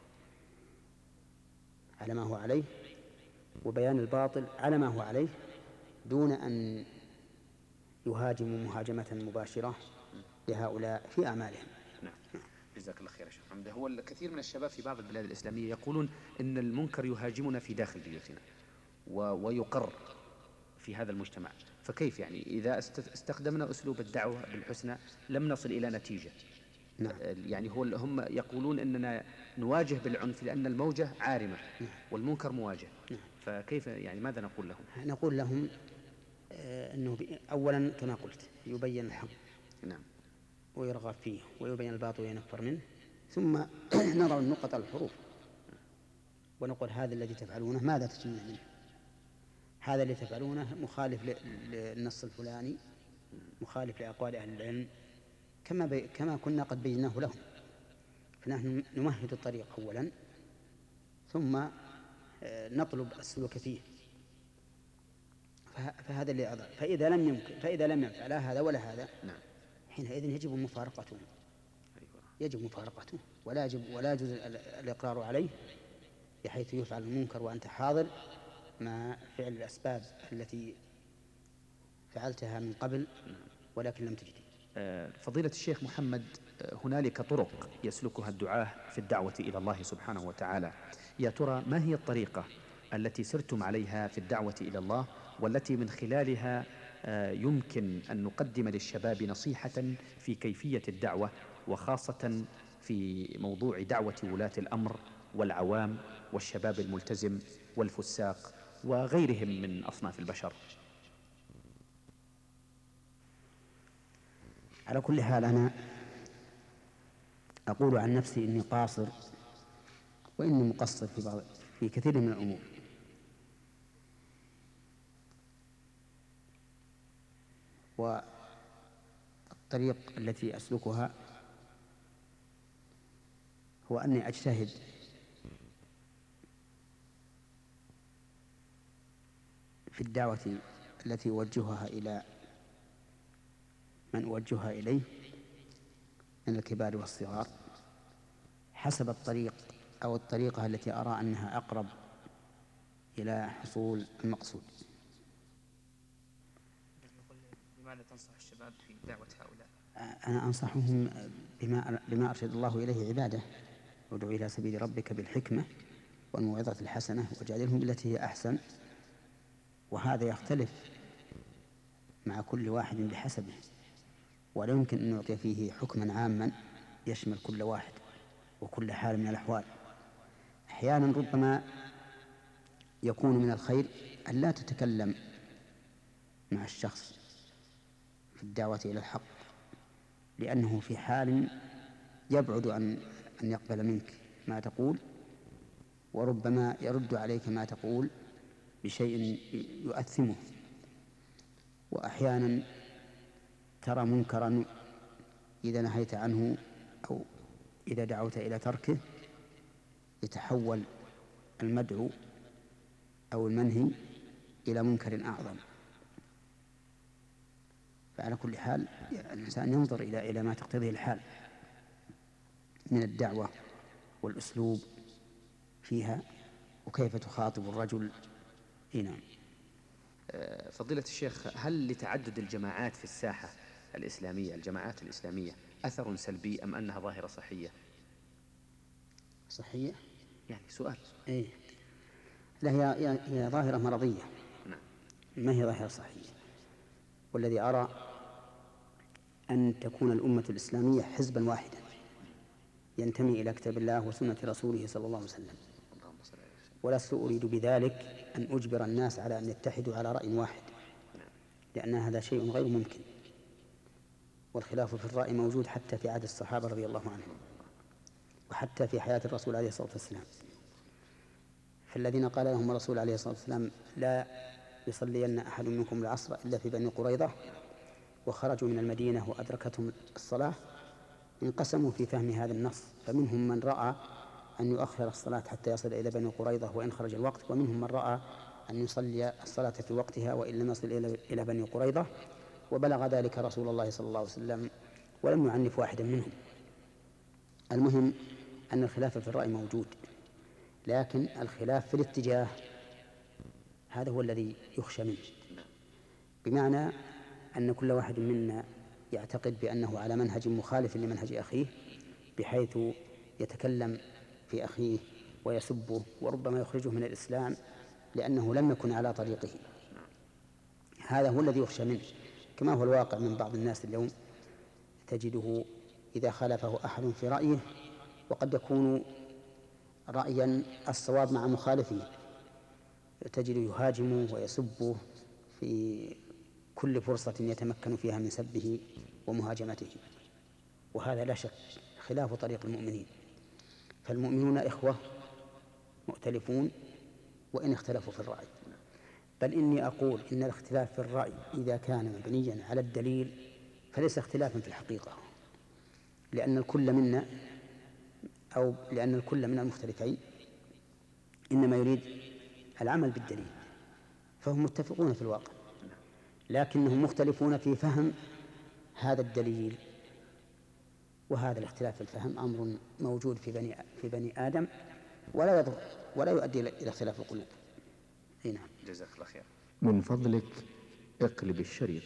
على ما هو عليه وبيان الباطل على ما هو عليه، دون أن يهاجموا مهاجمة مباشرة لهؤلاء في أعمالهم. نعم. جزاك الله خير يا شيخ حمد. هو الكثير من الشباب في بعض البلاد الإسلامية يقولون إن المنكر يهاجمنا في داخل بيوتنا ويقر في هذا المجتمع، فكيف يعني إذا استخدمنا أسلوب الدعوة بالحسنى لم نصل إلى نتيجة؟ نعم. يعني هم يقولون أننا نواجه بالعنف لأن الموجة عارمة والمنكر مواجه. فكيف يعني ماذا نقول لهم؟ نقول لهم أنه أولا كما قلت يبين الحق ويرغب فيه ويبين الباطل وينفر منه، ثم نضع النقط على الحروف ونقول هذا الذي تفعلونه ماذا تجنون منه، هذا اللي تفعلونه مخالف للنص الفلاني، مخالف لأقوال أهل العلم كما كنا قد بيناه لهم. فنحن نمهد الطريق أولا ثم نطلب السلوك فيه. فهذا اللي أضع. فإذا لم ينفع لا هذا ولا هذا حينئذ يجب مفارقته، يجب مفارقته ولا يجوز الإقرار عليه بحيث يفعل المنكر وأنت حاضر مع فعل الأسباب التي فعلتها من قبل ولكن لم تجد. فضيلة الشيخ محمد، هنالك طرق يسلكها الدعاة في الدعوة إلى الله سبحانه وتعالى، يا ترى ما هي الطريقة التي سرتم عليها في الدعوة إلى الله والتي من خلالها يمكن أن نقدم للشباب نصيحة في كيفية الدعوة، وخاصة في موضوع دعوة ولاة الأمر والعوام والشباب الملتزم والفساق وغيرهم من أصناف البشر؟ على كل حال أنا أقول عن نفسي إني قاصر وإني مقصر في كثير من الأمور، والطريق التي أسلكها هو أني أجتهد في الدعوة التي أوجهها إلى من أوجهها إليه من الكبار والصغار حسب الطريق أو الطريقة التي أرى أنها أقرب إلى حصول المقصود. لماذا تنصح الشباب في دعوة هؤلاء؟ أنا أنصحهم بما أرشد الله إليه عباده: ادع إلى سبيل ربك بالحكمة والموعظة الحسنة وجادلهم بالتي هي أحسن. وهذا يختلف مع كل واحد بحسبه، ولا يمكن أن نعطي فيه حكما عاما يشمل كل واحد وكل حال من الأحوال. أحيانا ربما يكون من الخير أن لا تتكلم مع الشخص في الدعوة إلى الحق، لأنه في حال يبعد أن يقبل منك ما تقول، وربما يرد عليك ما تقول بشيء يؤثمه. وأحيانا ترى منكرا إذا نهيت عنه أو إذا دعوت إلى تركه يتحول المدعو أو المنهي إلى منكر أعظم. فعلى كل حال الإنسان ينظر إلى ما تقتضيه الحال من الدعوة والأسلوب فيها وكيف تخاطب الرجل. نعم. فضيلة الشيخ، هل لتعدد الجماعات في الساحة الإسلامية، الجماعات الإسلامية، أثر سلبي أم أنها ظاهرة صحية؟ صحية؟ يعني سؤال. إيه؟ لا، هي ظاهرة مرضية. نعم. ما هي ظاهرة صحية. والذي أرى أن تكون الأمة الإسلامية حزبا واحدا ينتمي إلى كتاب الله وسنة رسوله صلى الله عليه وسلم، ولست أريد بذلك أن أجبر الناس على أن يتحدوا على رأي واحد، لأن هذا شيء غير ممكن، والخلاف في الرأي موجود حتى في عهد الصحابة رضي الله عنهم وحتى في حياة الرسول عليه الصلاة والسلام. فالذين قال لهم الرسول عليه الصلاة والسلام لا يصلين أحد منكم العصر إلا في بني قريظة، وخرجوا من المدينة وأدركتهم الصلاة، انقسموا في فهم هذا النص، فمنهم من رأى أن يؤخر الصلاة حتى يصل إلى بني قريظة وإن خرج الوقت، ومنهم من رأى أن يصلي الصلاة في وقتها وإن لم يصل إلى بني قريظة، وبلغ ذلك رسول الله صلى الله عليه وسلم ولم يعنف واحدا منهم. المهم أن الخلاف في الرأي موجود، لكن الخلاف في الاتجاه هذا هو الذي يخشى منه، بمعنى أن كل واحد منا يعتقد بأنه على منهج مخالف لمنهج أخيه، بحيث يتكلم في أخيه ويسبه وربما يخرجه من الإسلام لأنه لم يكن على طريقه. هذا هو الذي يخشى منه، كما هو الواقع من بعض الناس اليوم، تجده إذا خالفه أحد في رأيه وقد يكون رأيا الصواب مع مخالفه تجد يهاجمه ويسبه في كل فرصة يتمكن فيها من سبه ومهاجمته، وهذا لا شك خلاف طريق المؤمنين. فالمؤمنون إخوة مؤتلفون وإن اختلفوا في الرأي، بل إني أقول إن الاختلاف في الرأي إذا كان مبنيا على الدليل فليس اختلافا في الحقيقة، لأن الكل من المختلفين إنما يريد العمل بالدليل، فهم متفقون في الواقع، لكنهم مختلفون في فهم هذا الدليل. وهذا الاختلاف في الفهم أمر موجود في بني آدم ولا يضر ولا يؤدي إلى اختلاف القلوب. نعم. جزاك الله خير. من فضلك اقلب الشريط.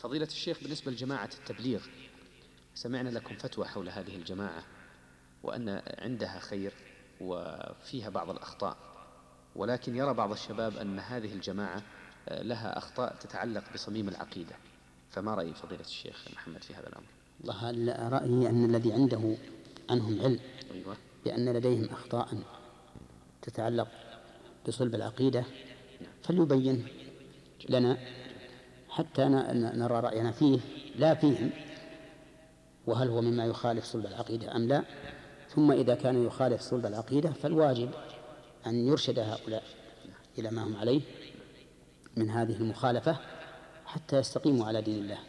فضيلة الشيخ، بالنسبة لجماعة التبليغ، سمعنا لكم فتوى حول هذه الجماعة وأن عندها خير وفيها بعض الأخطاء، ولكن يرى بعض الشباب أن هذه الجماعة لها أخطاء تتعلق بصميم العقيدة، فما رأي فضيلة الشيخ محمد في هذا الأمر؟ والله رأيي أن الذي عنده عنهم علم بأن لديهم أخطاء تتعلق بصلب العقيدة فليبين لنا حتى نرى رأينا فيه لا فيهم، وهل هو مما يخالف صلب العقيدة أم لا. ثم إذا كان يخالف صلب العقيدة فالواجب أن يرشد هؤلاء إلى ما هم عليه من هذه المخالفة حتى يستقيموا على دين الله.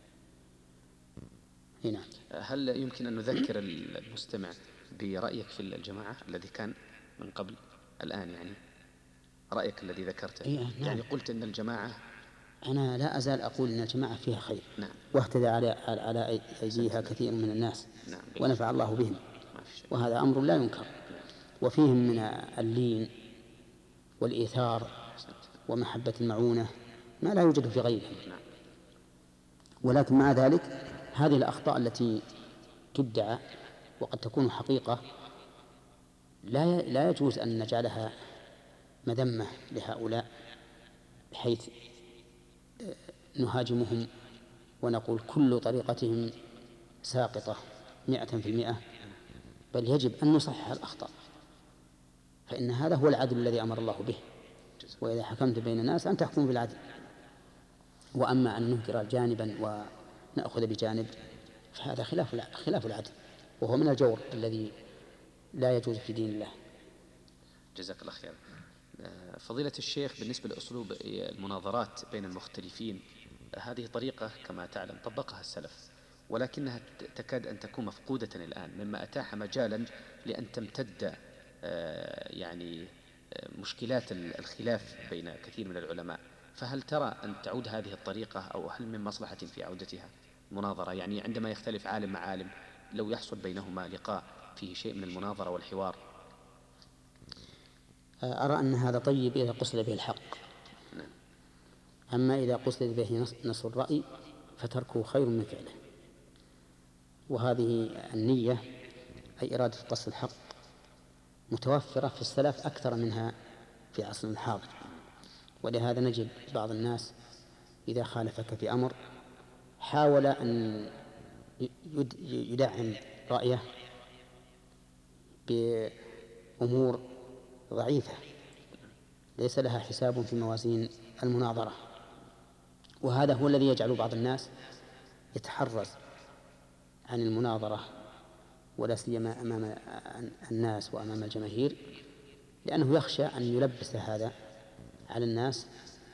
هنا هل يمكن أن نذكر المستمع برأيك في الجماعة الذي كان من قبل الآن، يعني رأيك الذي ذكرته؟ نعم. يعني قلت أن الجماعة، أنا لا أزال أقول أن الجماعة فيها خير. نعم. واهتدى على أيديها كثير من الناس. نعم. ونفع الله بهم، وهذا أمر لا ينكر. وفيهم من اللين والإيثار ومحبة المعونة ما لا يوجد في غيرهم. نعم. ولكن مع ذلك هذه الأخطاء التي تدعى وقد تكون حقيقة لا يجوز أن نجعلها مذمة لهؤلاء بحيث نهاجمهم ونقول كل طريقتهم ساقطة 100%، بل يجب أن نصحح الأخطاء، فإن هذا هو العدل الذي أمر الله به. وإذا حكمت بين الناس أن تحكم بالعدل. وأما أن ننكر جانبا ونأخذ بجانب فهذا خلاف العدل، وهو من الجور الذي لا يجوز في دين الله. جزاك الله خير. فضيلة الشيخ، بالنسبة لأسلوب المناظرات بين المختلفين، هذه طريقة كما تعلم طبقها السلف، ولكنها تكاد أن تكون مفقودة الآن، مما أتاح مجالا لأن تمتد يعني مشكلات الخلاف بين كثير من العلماء. فهل ترى أن تعود هذه الطريقة، أو هل من مصلحة في عودتها المناظرة؟ يعني عندما يختلف عالم مع عالم لو يحصل بينهما لقاء فيه شيء من المناظرة والحوار. أرى أن هذا طيب إذا قصد به الحق. أما إذا قصد به نص الرأي فتركه خير من فعله. وهذه النية أي إرادة قصد الحق متوفرة في السلف أكثر منها في عصرنا الحاضر. ولهذا نجد بعض الناس إذا خالفك في أمر حاول أن يدعم رأيه بأمور ضعيفة ليس لها حساب في موازين المناظرة، وهذا هو الذي يجعل بعض الناس يتحرز عن المناظرة ولا سيما أمام الناس وأمام الجماهير، لأنه يخشى أن يلبس هذا على الناس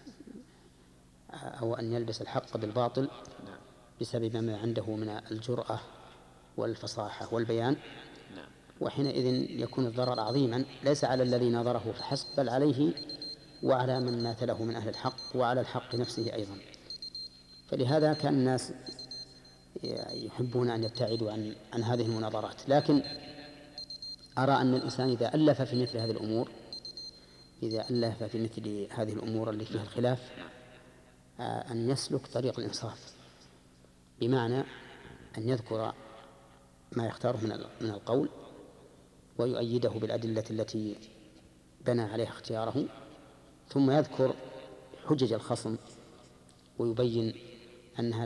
أو أن يلبس الحق بالباطل بسبب ما عنده من الجرأة والفصاحة والبيان. وحينئذ يكون الضرر عظيما ليس على الذي ناظره فحسب بل عليه وعلى من ماثله من أهل الحق وعلى الحق نفسه أيضا. فلهذا كان الناس يحبون أن يبتعدوا عن هذه المناظرات. لكن أرى أن الإنسان إذا ألف في مثل هذه الأمور، إذا ألف في مثل هذه الأمور اللي فيها الخلاف، أن يسلك طريق الإنصاف، بمعنى أن يذكر ما يختاره من القول ويؤيده بالأدلة التي بنى عليها اختياره، ثم يذكر حجج الخصم ويبين أنها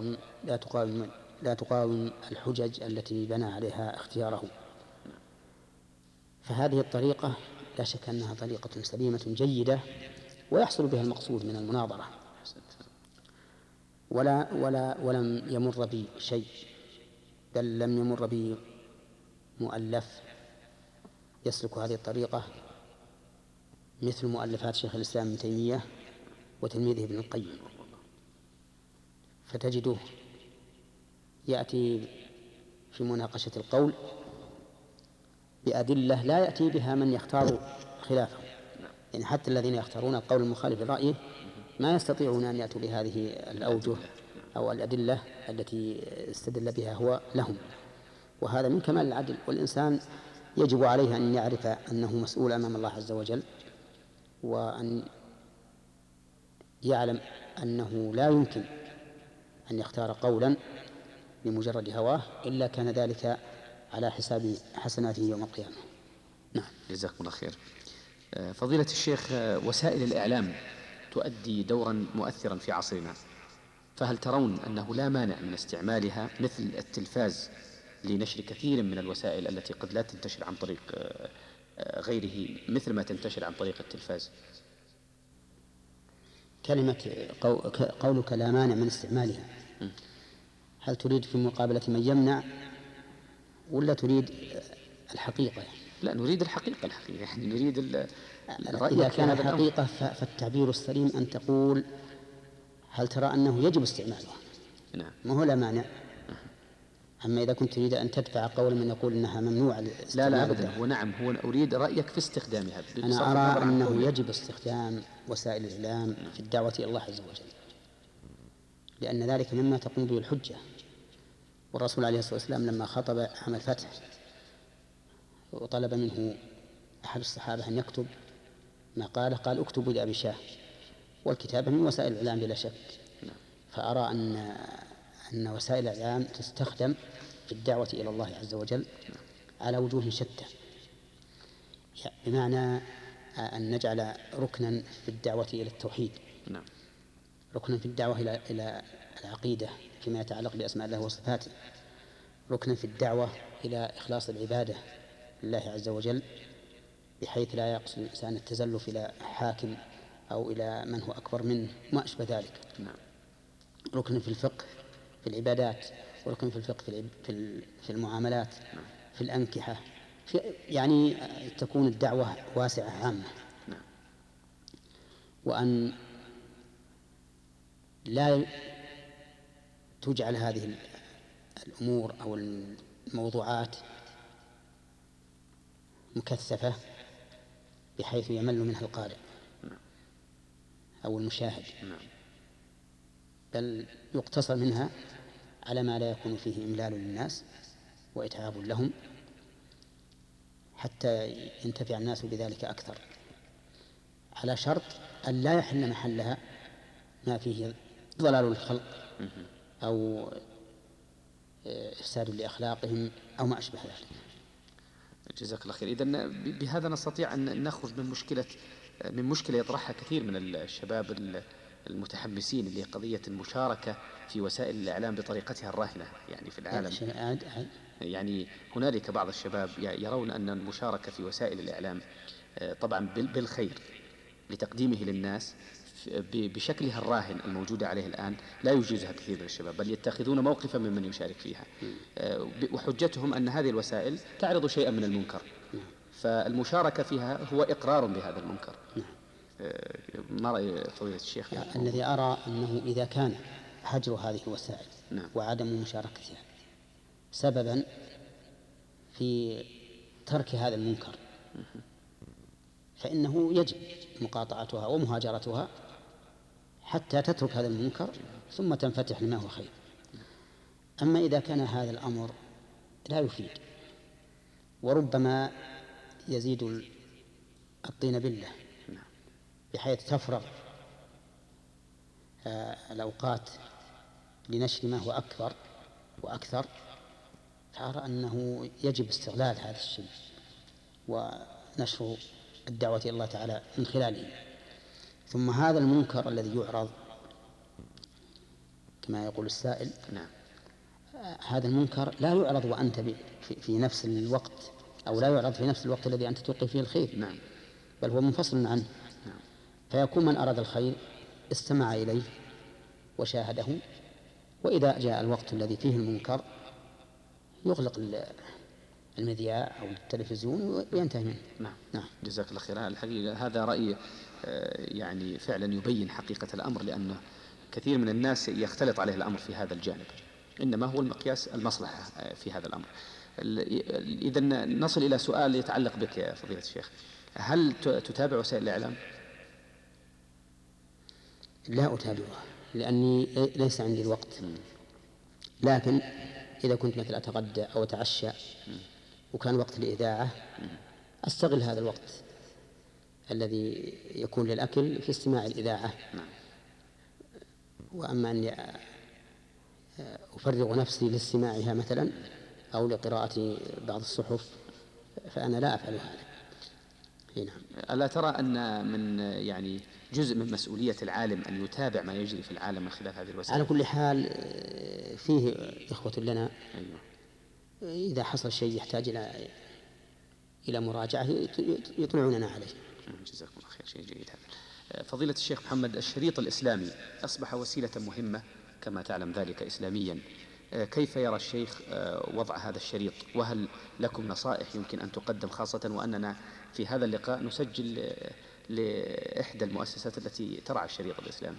لا تقاوم الحجج التي بنى عليها اختياره. فهذه الطريقة لا شك أنها طريقة سليمة جيدة ويحصل بها المقصود من المناظرة. ولم يمر بي شيء، بل لم يمر بي مؤلف يسلك هذه الطريقة مثل مؤلفات شيخ الإسلام ابن تيمية وتلميذه ابن القيم. فتجده يأتي في مناقشة القول بأدلة لا يأتي بها من يختار خلافه، يعني حتى الذين يختارون القول المخالف لرأيه ما يستطيعون أن يأتوا بهذه الأوجه أو الأدلة التي استدل بها هو لهم. وهذا من كمال العدل، والإنسان يجب عليه أن يعرف أنه مسؤول أمام الله عز وجل، وأن يعلم أنه لا يمكن أن يختار قولا لمجرد هواه إلا كان ذلك على حساب حسناته يوم القيامة. نعم، جزاكم الله خير. فضيلة الشيخ، وسائل الإعلام تؤدي دورا مؤثرا في عصرنا، فهل ترون أنه لا مانع من استعمالها مثل التلفاز لنشر كثير من الوسائل التي قد لا تنتشر عن طريق غيره مثل ما تنتشر عن طريق التلفاز؟ كلمة قولك لا مانع من استعمالها، هل تريد في مقابلة من يمنع ولا تريد الحقيقة؟ لا، نريد الحقيقة يعني نريد الرأي. إذا كان الحقيقة فالتعبير السليم أن تقول هل ترى أنه يجب استعمالها؟ نعم. ما هو لا مانع. أما إذا كنت تريد أن تدفع قول من يقول أنها ممنوعة لا أبدا، هو نعم، هو أريد رأيك في استخدامها. أنا أرى أنه يجب استخدام وسائل الإعلام في الدعوة إلى الله عز وجل، لأن ذلك مما تقوم به الحجة. والرسول عليه الصلاة والسلام لما خطب عام الفتح وطلب منه أحد الصحابة أن يكتب ما قال اكتبوا لأبي شاه، والكتابة من وسائل الإعلام بلا شك. فأرى أن وسائل الإعلام تستخدم في الدعوة إلى الله عز وجل على وجوه شتى، بمعنى أن نجعل ركنا في الدعوة إلى التوحيد، ركنا في الدعوة إلى العقيدة فيما يتعلق بأسماء الله وصفاته، ركنا في الدعوة إلى إخلاص العبادة لله عز وجل بحيث لا يقصد الإنسان التزلف إلى حاكم أو إلى من هو أكبر منه ما أشبه ذلك. ركن في الفقه في العبادات، وركن في الفقه في المعاملات، في الأنكحة، يعني تكون الدعوة واسعة عامة. وأن لا تجعل هذه الأمور أو الموضوعات مكثفة بحيث يمل منها القارئ أو المشاهد، بل يقتصر منها على ما لا يكون فيه إملال للناس وإتعاب لهم حتى ينتفع الناس بذلك أكثر، على شرط أن لا يحل محلها ما فيه ضلال الخلق أو إفساد لأخلاقهم أو ما أشبه ذلك. جزاك الله خير. إذن بهذا نستطيع أن نخرج من مشكلة يطرحها كثير من الشباب المتحمسين، اللي هي قضية المشاركة في وسائل الإعلام بطريقتها الراهنة يعني في العالم. يعني هنالك بعض الشباب يرون أن المشاركة في وسائل الإعلام طبعا بالخير لتقديمه للناس بشكلها الراهن الموجودة عليه الآن لا يجيزها كثير من الشباب، بل يتخذون موقفا ممن يشارك فيها، وحجتهم أن هذه الوسائل تعرض شيئا من المنكر، فالمشاركة فيها هو إقرار بهذا المنكر. ما رأي فضيلة الشيخ؟ الذي أرى أنه إذا كان حجر هذه الوسائل وعدم مشاركتها سببا في ترك هذا المنكر فإنه يجب مقاطعتها ومهاجرتها حتى تترك هذا المنكر ثم تنفتح لما هو خير. أما إذا كان هذا الأمر لا يفيد وربما يزيد الطين بلة بحيث تفرغ الأوقات لنشر ما هو أكثر وأكثر، فأرى أنه يجب استغلال هذا الشيء ونشر الدعوة إلى الله تعالى من خلاله. ثم هذا المنكر الذي يعرض كما يقول السائل، هذا المنكر لا يعرض وأنت في نفس الوقت، أو لا يعرض في نفس الوقت الذي أنت تلقي فيه الخير، بل هو منفصل عنه. فيكون من أراد الخير استمع إليه وشاهده، وإذا جاء الوقت الذي فيه المنكر يغلق المذياع أو التلفزيون وينتهي منه. نعم. جزاك الله خير. الحقيقة هذا رأي يعني فعلا يبين حقيقة الأمر، لأنه كثير من الناس يختلط عليه الأمر في هذا الجانب، إنما هو المقياس المصلحة في هذا الأمر. إذا نصل إلى سؤال يتعلق بك يا فضيلة الشيخ، هل تتابع وسائل الإعلام؟ لا أتابعها لأني ليس عندي الوقت، لكن إذا كنت مثل أتغدى أو أتعشى وكان وقت الإذاعة أستغل هذا الوقت الذي يكون للأكل في استماع الإذاعة. وأما أني أفرغ نفسي لاستماعها مثلا أو لقراءة بعض الصحف فأنا لا أفعل هذا. نعم. ألا ترى أن من يعني جزء من مسؤولية العالم أن يتابع ما يجري في العالم من خلال هذه الوسائل؟ على كل حال فيه إخوة لنا إذا حصل شيء يحتاج إلى مراجعة يطلعوننا عليه. جزاكم الله خير، شيء جيد هذا. فضيلة الشيخ محمد، الشريط الإسلامي أصبح وسيلة مهمة كما تعلم ذلك إسلاميا، كيف يرى الشيخ وضع هذا الشريط؟ وهل لكم نصائح يمكن أن تقدم، خاصة وأننا في هذا اللقاء نسجل لإحدى المؤسسات التي ترعى الشريط الإسلامي؟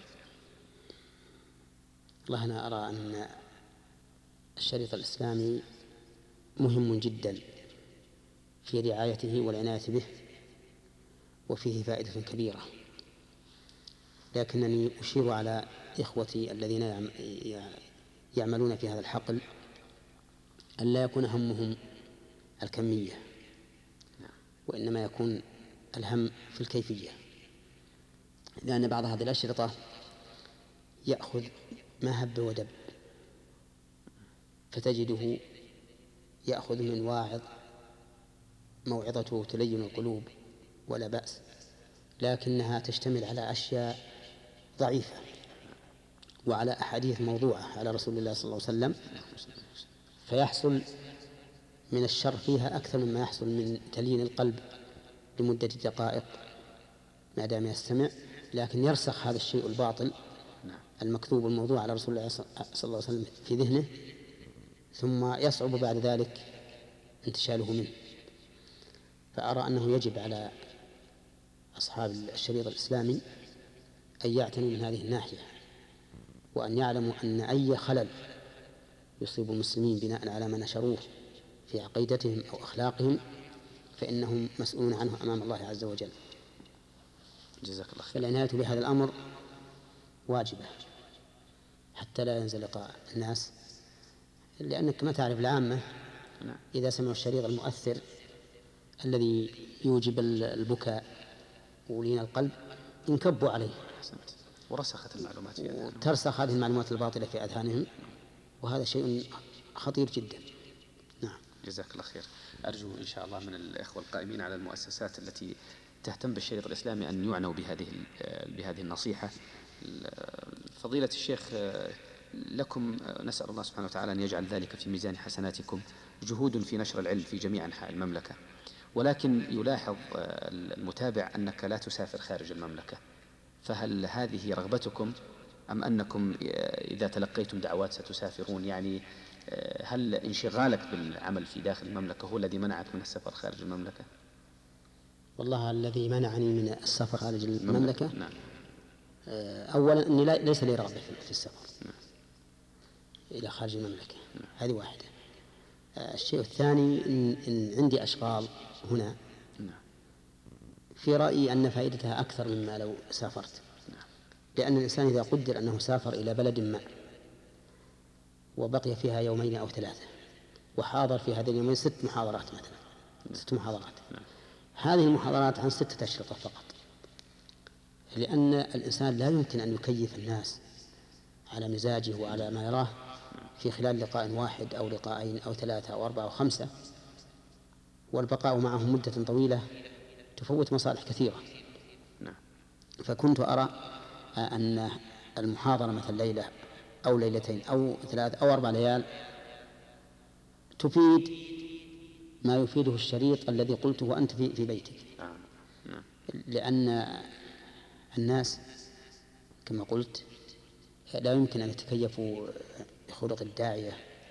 والله أنا أرى أن الشريط الإسلامي مهم جدا في رعايته والعناية به، وفيه فائدة كبيرة، لكنني أشير على إخوتي الذين يعملون في هذا الحقل أن لا يكون همهم الكمية، وإنما يكون الهم في الكيفية، لأن بعض هذه الأشرطة يأخذ ما هب ودب، فتجده يأخذ من واعظ موعظته تلين القلوب ولا بأس، لكنها تشتمل على أشياء ضعيفة وعلى أحاديث موضوعة على رسول الله صلى الله عليه وسلم، فيحصل من الشر فيها أكثر مما يحصل من تلين القلب لمدة دقائق ما دام يستمع، لكن يرسخ هذا الشيء الباطل المكتوب الموضوع على رسول الله صلى الله عليه وسلم في ذهنه، ثم يصعب بعد ذلك انتشاله منه. فأرى أنه يجب على أصحاب الشريط الإسلامي أن يعتنوا من هذه الناحية، وأن يعلموا أن أي خلل يصيب المسلمين بناء على ما نشروه في عقيدتهم أو أخلاقهم فإنهم مسؤولون عنه أمام الله عز وجل. جزاك الله خير. فالعناية بهذا الأمر واجبة حتى لا ينزلق الناس، لأنك كما تعرف العامة إذا سمعوا الشريط المؤثر الذي يوجب البكاء ولين القلب ينكبوا عليه، ورسخت المعلومات في أذهانهم، ترسخ هذه المعلومات الباطلة في أذهانهم، وهذا شيء خطير جدا. نعم. جزاك الله خير. أرجو إن شاء الله من الإخوة القائمين على المؤسسات التي تهتم بالشريط الإسلامي أن يعنوا بهذه النصيحة. فضيلة الشيخ، لكم نسأل الله سبحانه وتعالى أن يجعل ذلك في ميزان حسناتكم، جهود في نشر العلم في جميع أنحاء المملكة، ولكن يلاحظ المتابع أنك لا تسافر خارج المملكة، فهل هذه رغبتكم أم أنكم إذا تلقيتم دعوات ستسافرون؟ يعني هل انشغالك بالعمل في داخل المملكة هو الذي منعك من السفر خارج المملكة؟ والله الذي منعني من السفر خارج المملكة نعم. أولا أني ليس لي رغبة في السفر إلى خارج المملكة، هذه واحدة. الشيء الثاني إن عندي أشغال هنا في رأيي أن فائدتها أكثر مما لو سافرت، لأن الإنسان إذا قدر أنه سافر إلى بلد ما وبقي فيها يومين أو ثلاثة وحاضر في هذين اليومين 6 محاضرات مثلا، 6 محاضرات، هذه المحاضرات عن 6 أشرطة فقط، لأن الإنسان لا يمكن أن يكيف الناس على مزاجه وعلى ما يراه في خلال لقاء واحد أو لقاءين أو 3 أو 4 أو 5، والبقاء معهم مدة طويلة تفوت مصالح كثيرة. فكنت أرى أن المحاضرة مثل ليلة أو ليلتين أو 3 أو 4 ليال تفيد ما يفيده الشريط الذي قلته وأنت في بيتك، لأن الناس كما قلت لا يمكن أن يتكيفوا بخلق الداعية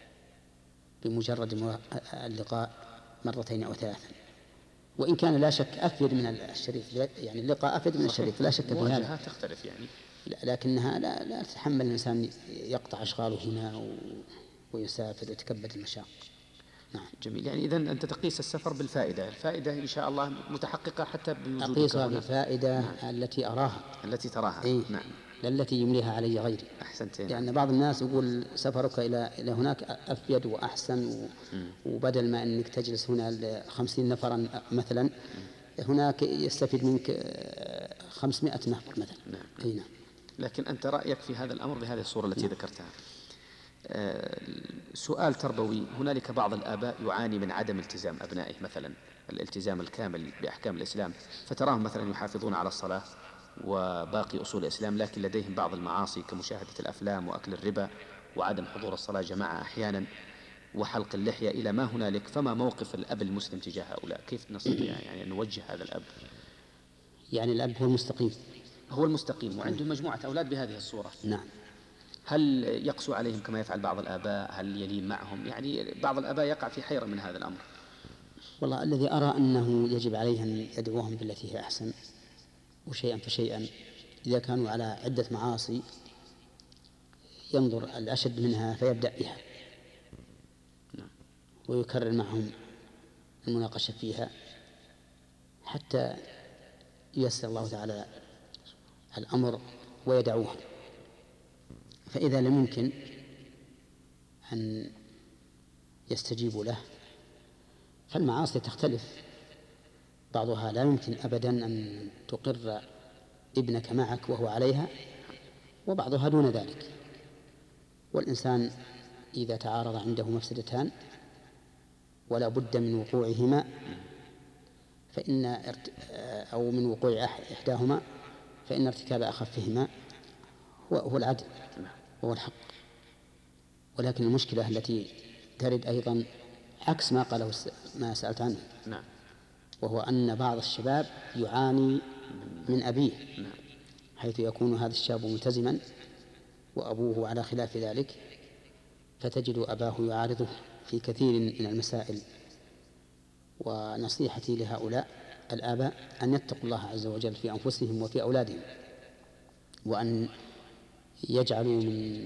بمجرد اللقاء 2 أو 3، وإن كان لا شك أفيد من الشريط، يعني اللقاء أفيد من الشريط لا شك في هذا، تختلف يعني، لكنها لا تتحمل الإنسان يقطع أشغاله هنا ويسافر ويتكبد المشاق. نعم. جميل. يعني إذن أنت تقيس السفر بالفائدة، الفائدة إن شاء الله متحققة حتى بوجودك. أقيسها بالفائدة التي أراها، التي تراها. إيه؟ نعم. التي يمليها علي غيري. أحسنتين. لأن بعض الناس يقول سفرك إلى هناك أفيد وأحسن، وبدل ما أنك تجلس هنا 50 نفرا مثلا هناك يستفيد منك 500 نفر مثلا. نعم. أي نعم. لكن أنت رأيك في هذا الأمر بهذه الصورة التي ذكرتها. سؤال تربوي. هنالك بعض الآباء يعاني من عدم التزام أبنائه، مثلا الالتزام الكامل بأحكام الإسلام، فتراهم مثلا يحافظون على الصلاة وباقي أصول الإسلام، لكن لديهم بعض المعاصي كمشاهدة الأفلام وأكل الربا وعدم حضور الصلاة جماعة أحيانا وحلق اللحية إلى ما هنالك. فما موقف الأب المسلم تجاه هؤلاء؟ كيف نستطيع يعني أن نوجه هذا الأب؟ يعني الأب هو المستقيم، هو المستقيم وعنده مجموعة أولاد بهذه الصورة. نعم. هل يقسو عليهم كما يفعل بعض الآباء؟ هل يلين معهم؟ يعني بعض الآباء يقع في حيرة من هذا الأمر. والله الذي أرى أنه يجب عليه أن يدعوهم بالتي هي أحسن وشيئا فشيئا. إذا كانوا على عدة معاصي ينظر الأشد منها فيبدأ بها ويكرر معهم المناقشة فيها حتى ييسر الله تعالى الأمر ويدعوها. فإذا لم يمكن أن يستجيبوا له فالمعاصي تختلف، بعضها لا يمكن أبدا أن تقر ابنك معك وهو عليها، وبعضها دون ذلك. والإنسان إذا تعارض عنده مفسدتان ولا بد من وقوعهما أو من وقوع إحداهما فإن ارتكاب أخفهما هو العدل وهو الحق. ولكن المشكلة التي ترد أيضا عكس ما قاله ما سألت عنه، وهو أن بعض الشباب يعاني من أبيه، حيث يكون هذا الشاب ملتزما وأبوه على خلاف ذلك، فتجد أباه يعارضه في كثير من المسائل. ونصيحتي لهؤلاء الآباء أن يتقوا الله عز وجل في أنفسهم وفي أولادهم، وأن يجعلوا من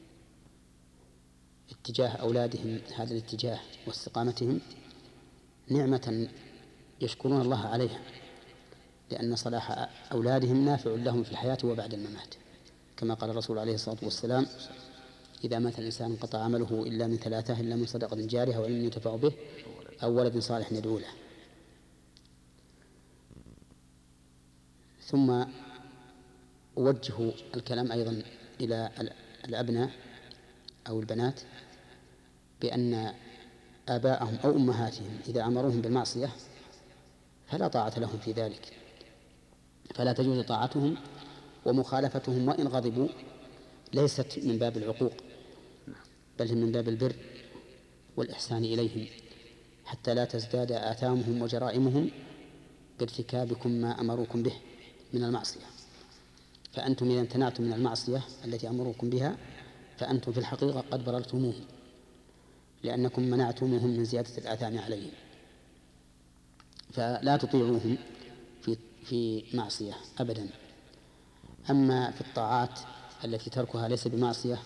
اتجاه أولادهم هذا الاتجاه واستقامتهم نعمة يشكرون الله عليها، لأن صلاح أولادهم نافع لهم في الحياة وبعد الممات، كما قال الرسول عليه الصلاة والسلام: إذا مات الإنسان انقطع عمله إلا من ثلاثة، إلا من صدقة جارية وعلم ينتفع به أو ولد صالح يدعو له. ثم أوجه الكلام أيضا إلى الأبناء أو البنات بأن آباءهم أو أمهاتهم إذا أمروهم بالمعصية فلا طاعة لهم في ذلك، فلا تجوز طاعتهم، ومخالفتهم وإن غضبوا ليست من باب العقوق بل من باب البر والإحسان إليهم، حتى لا تزداد آثامهم وجرائمهم بارتكابكم ما أمروكم به من المعصية. فأنتم إذا امتنعتم من المعصية التي أمروكم بها فأنتم في الحقيقة قد بررتموهم، لأنكم منعتموهم من زيادة الآثام عليهم. فلا تطيعوهم في معصية أبدا. أما في الطاعات التي تركها ليس بمعصية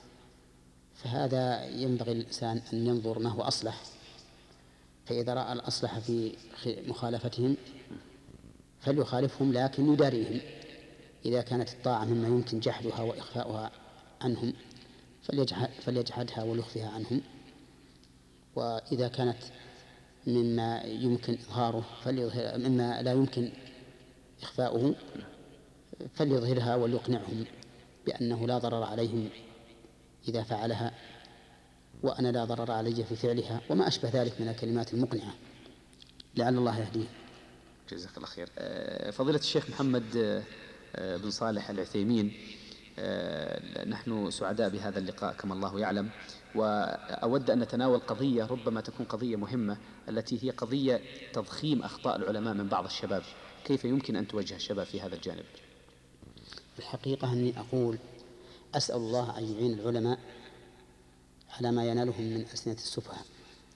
فهذا ينبغي الإنسان أن ينظر ما هو أصلح، فإذا رأى الأصلح في مخالفتهم فليخالفهم لكن يداريهم. إذا كانت الطاعة مما يمكن جحدها وإخفاؤها عنهم فليجحدها وليخفيها عنهم، وإذا كانت مما يمكن إظهاره مما لا يمكن إخفاؤه فليظهرها وليقنعهم بأنه لا ضرر عليهم إذا فعلها، وأنا لا ضرر علي في فعلها، وما أشبه ذلك من الكلمات المقنعة، لعل الله يهديه. جزاك الله خير. فضيلة الشيخ محمد بن صالح العثيمين، نحن سعداء بهذا اللقاء كما الله يعلم، وأود أن نتناول قضية ربما تكون قضية مهمة، التي هي قضية تضخيم أخطاء العلماء من بعض الشباب. كيف يمكن أن توجه الشباب في هذا الجانب؟ الحقيقة أني أقول أسأل الله أن يعين العلماء على ما ينالهم من ألسنة السفهاء،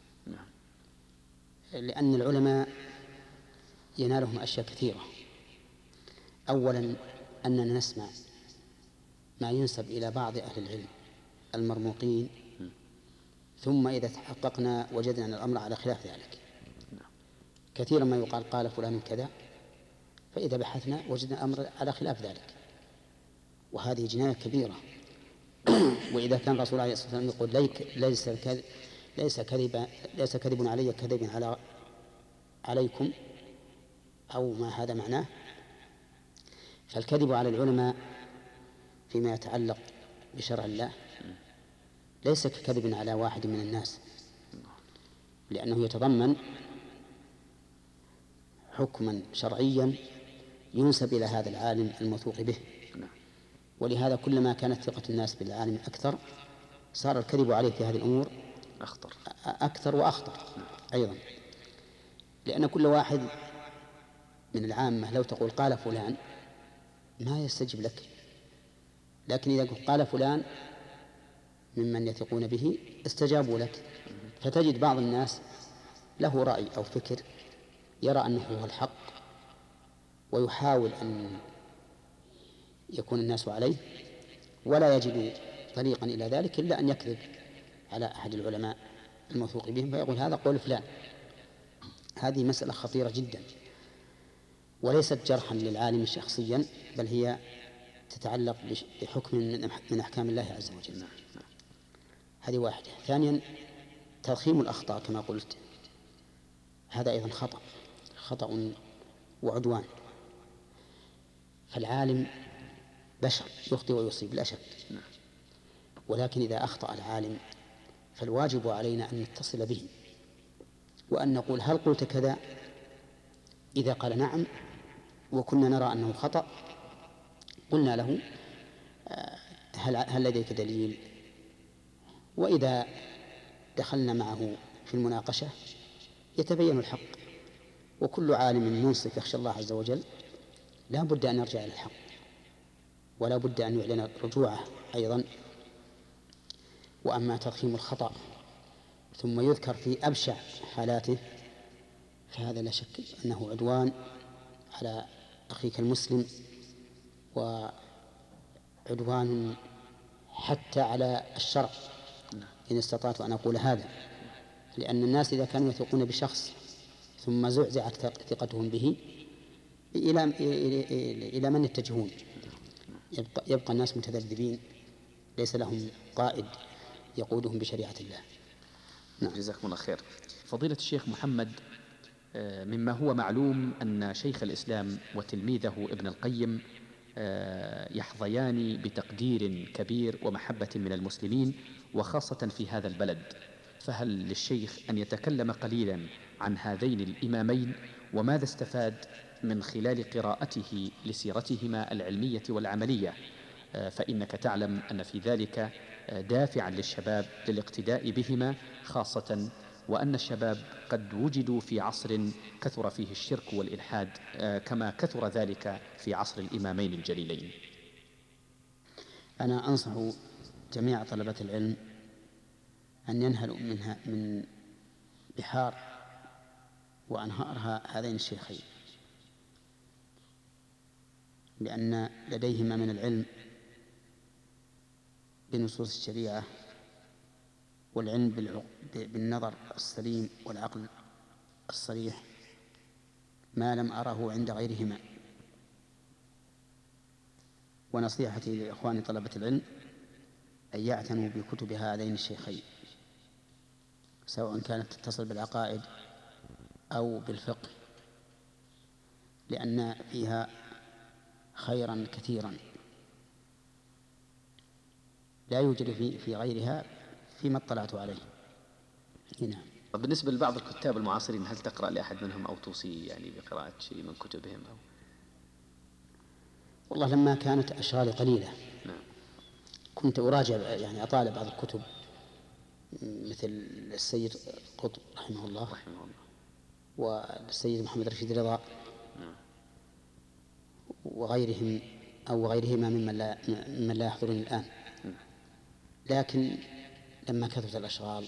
لأن العلماء ينالهم أشياء كثيرة. أولا أننا نسمع ما ينسب إلى بعض أهل العلم المرموقين، ثم إذا تحققنا وجدنا أن الأمر على خلاف ذلك. كثيرا ما يقال قال فلان كذا، فإذا بحثنا وجدنا الأمر على خلاف ذلك، وهذه جناية كبيرة. وإذا كان الرسول عليه الصلاة والسلام يقول ليس كذب علي كذب عليكم أو ما هذا معناه، فالكذب على العلماء فيما يتعلق بشرع الله ليس ككذب على واحد من الناس، لأنه يتضمن حكما شرعيا ينسب إلى هذا العالم الموثوق به. ولهذا كلما كانت ثقة الناس بالعالم أكثر صار الكذب عليه في هذه الأمور أكثر وأخطر أيضا، لأن كل واحد من العامة لو تقول قال فلان ما يستجب لك، لكن إذا قال فلان ممن يثقون به استجابوا لك. فتجد بعض الناس له رأي أو فكر يرى أنه هو الحق ويحاول أن يكون الناس عليه، ولا يجد طريقا إلى ذلك إلا أن يكذب على أحد العلماء الموثوق بهم فيقول هذا قول فلان. هذه مسألة خطيرة جدا، وليست جرحا للعالم شخصيا، بل هي تتعلق بحكم من أحكام الله عز وجل. هذه واحدة. ثانيا تضخيم الأخطاء كما قلت، هذا أيضا خطأ وعدوان. فالعالم بشر يخطئ ويصيب لا شك، ولكن إذا أخطأ العالم فالواجب علينا أن نتصل به وأن نقول هل قلت كذا؟ إذا قال نعم وكنا نرى أنه خطأ قلنا له هل لديك دليل؟ وإذا دخلنا معه في المناقشة يتبين الحق، وكل عالم منصف يخشى الله عز وجل لا بد أن يرجع إلى الحق، ولا بد أن يعلن رجوعه أيضا. وأما تضخيم الخطأ ثم يذكر في أبشع حالاته فهذا لا شك أنه عدوان على أخيك المسلم، وعدوان حتى على الشرع إن استطعت أن أقول هذا، لأن الناس إذا كانوا يثقون بشخص ثم زعزعت ثقتهم به إلى من يتجهون؟ يبقى الناس متذبذبين ليس لهم قائد يقودهم بشريعة الله. نعم. جزاكم الله خير. فضيلة الشيخ محمد، مما هو معلوم أن شيخ الإسلام وتلميذه ابن القيم يحظيان بتقدير كبير ومحبة من المسلمين وخاصة في هذا البلد، فهل للشيخ أن يتكلم قليلا عن هذين الإمامين وماذا استفاد من خلال قراءته لسيرتهما العلمية والعملية؟ فإنك تعلم أن في ذلك دافعا للشباب للاقتداء بهما، خاصة وأن الشباب قد وجدوا في عصر كثر فيه الشرك والإلحاد كما كثر ذلك في عصر الإمامين الجليلين. أنا أنصح جميع طلبة العلم أن ينهلوا من بحار وأنهارها هذين الشيخين، لأن لديهما من العلم بنصوص الشريعة والعلم بالنظر السليم والعقل الصريح ما لم أره عند غيرهما. ونصيحتي لإخواني طلبة العلم أن يعتنوا بكتب هذين الشيخين، سواء كانت تتصل بالعقائد أو بالفقه، لأن فيها خيرا كثيرا لا يوجد في غيرها فيما اطلعت عليه. نعم. بالنسبة لبعض الكتاب المعاصرين هل تقرأ لأحد منهم أو توصي يعني بقراءة شيء من كتبهم أو؟ والله لما كانت أشغالي قليلة نعم. كنت أراجع يعني أطالع بعض الكتب مثل السيد قطب رحمه الله والسيد محمد رشيد رضا وغيرهم أو غيرهما ممن لا يحضرني الآن. لكن لما كثرت الأشغال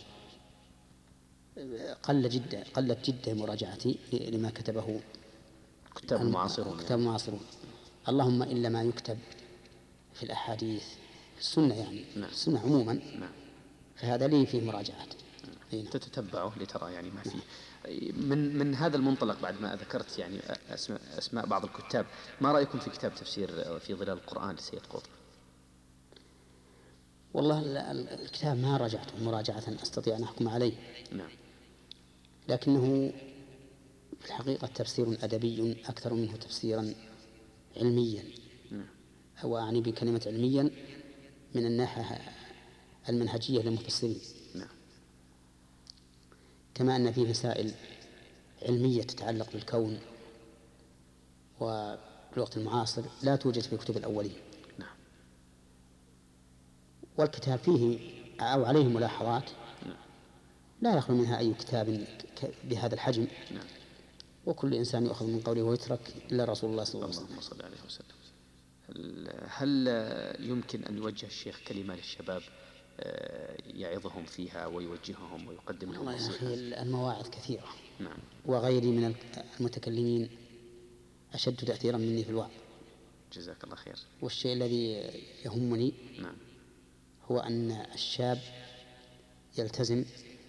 قلت جدا مراجعتي لما كتبه كتاب المعاصرون. اللهم إلا ما يكتب في الأحاديث في السنة يعني السنة عموما فهذا لي فيه مراجعات تتتبعه لترى يعني ما فيه. من هذا المنطلق بعد ما ذكرت يعني أسماء بعض الكتاب، ما رأيكم في كتاب تفسير في ظلال القرآن لسيد قطب؟ والله الكتاب ما راجعته مراجعة أستطيع أن أحكم عليه. نعم. لكنه في الحقيقة تفسير أدبي أكثر منه تفسيرا علميا. أو أعني بكلمة علميا من الناحية المنهجية للمفسرين. نعم. كما أن في مسائل علمية تتعلق بالكون والوقت المعاصر لا توجد في كتب الأولين. نعم. والكتاب فيه أو عليه ملاحظات لا يخلو منها أي كتاب بهذا الحجم. نعم. وكل إنسان يؤخذ من قوله ويترك إلا رسول الله صلى الله عليه وسلم. هل يمكن أن يوجه الشيخ كلمة للشباب يعظهم فيها ويوجههم ويقدم لهم نصيحة؟ المواعظ كثيرة. نعم. وغيري من المتكلمين أشد تأثيرا مني في الوعظ. جزاك الله خير. والشيء الذي يهمني نعم. هو أن الشاب يلتزم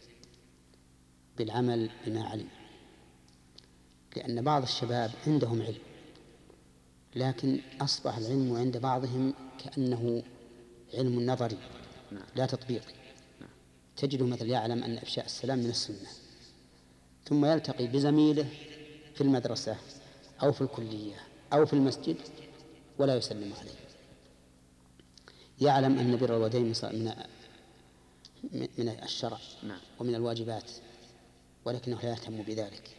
بالعمل بما علم، لأن بعض الشباب عندهم علم لكن أصبح العلم عند بعضهم كأنه علم نظري لا تطبيقي. تجده مثل يعلم أن إفشاء السلام من السنة، ثم يلتقي بزميله في المدرسة أو في الكلية أو في المسجد ولا يسلم عليه. يعلم أن بر الوالدين من الشرع ومن الواجبات ولكنه لا يهتم بذلك.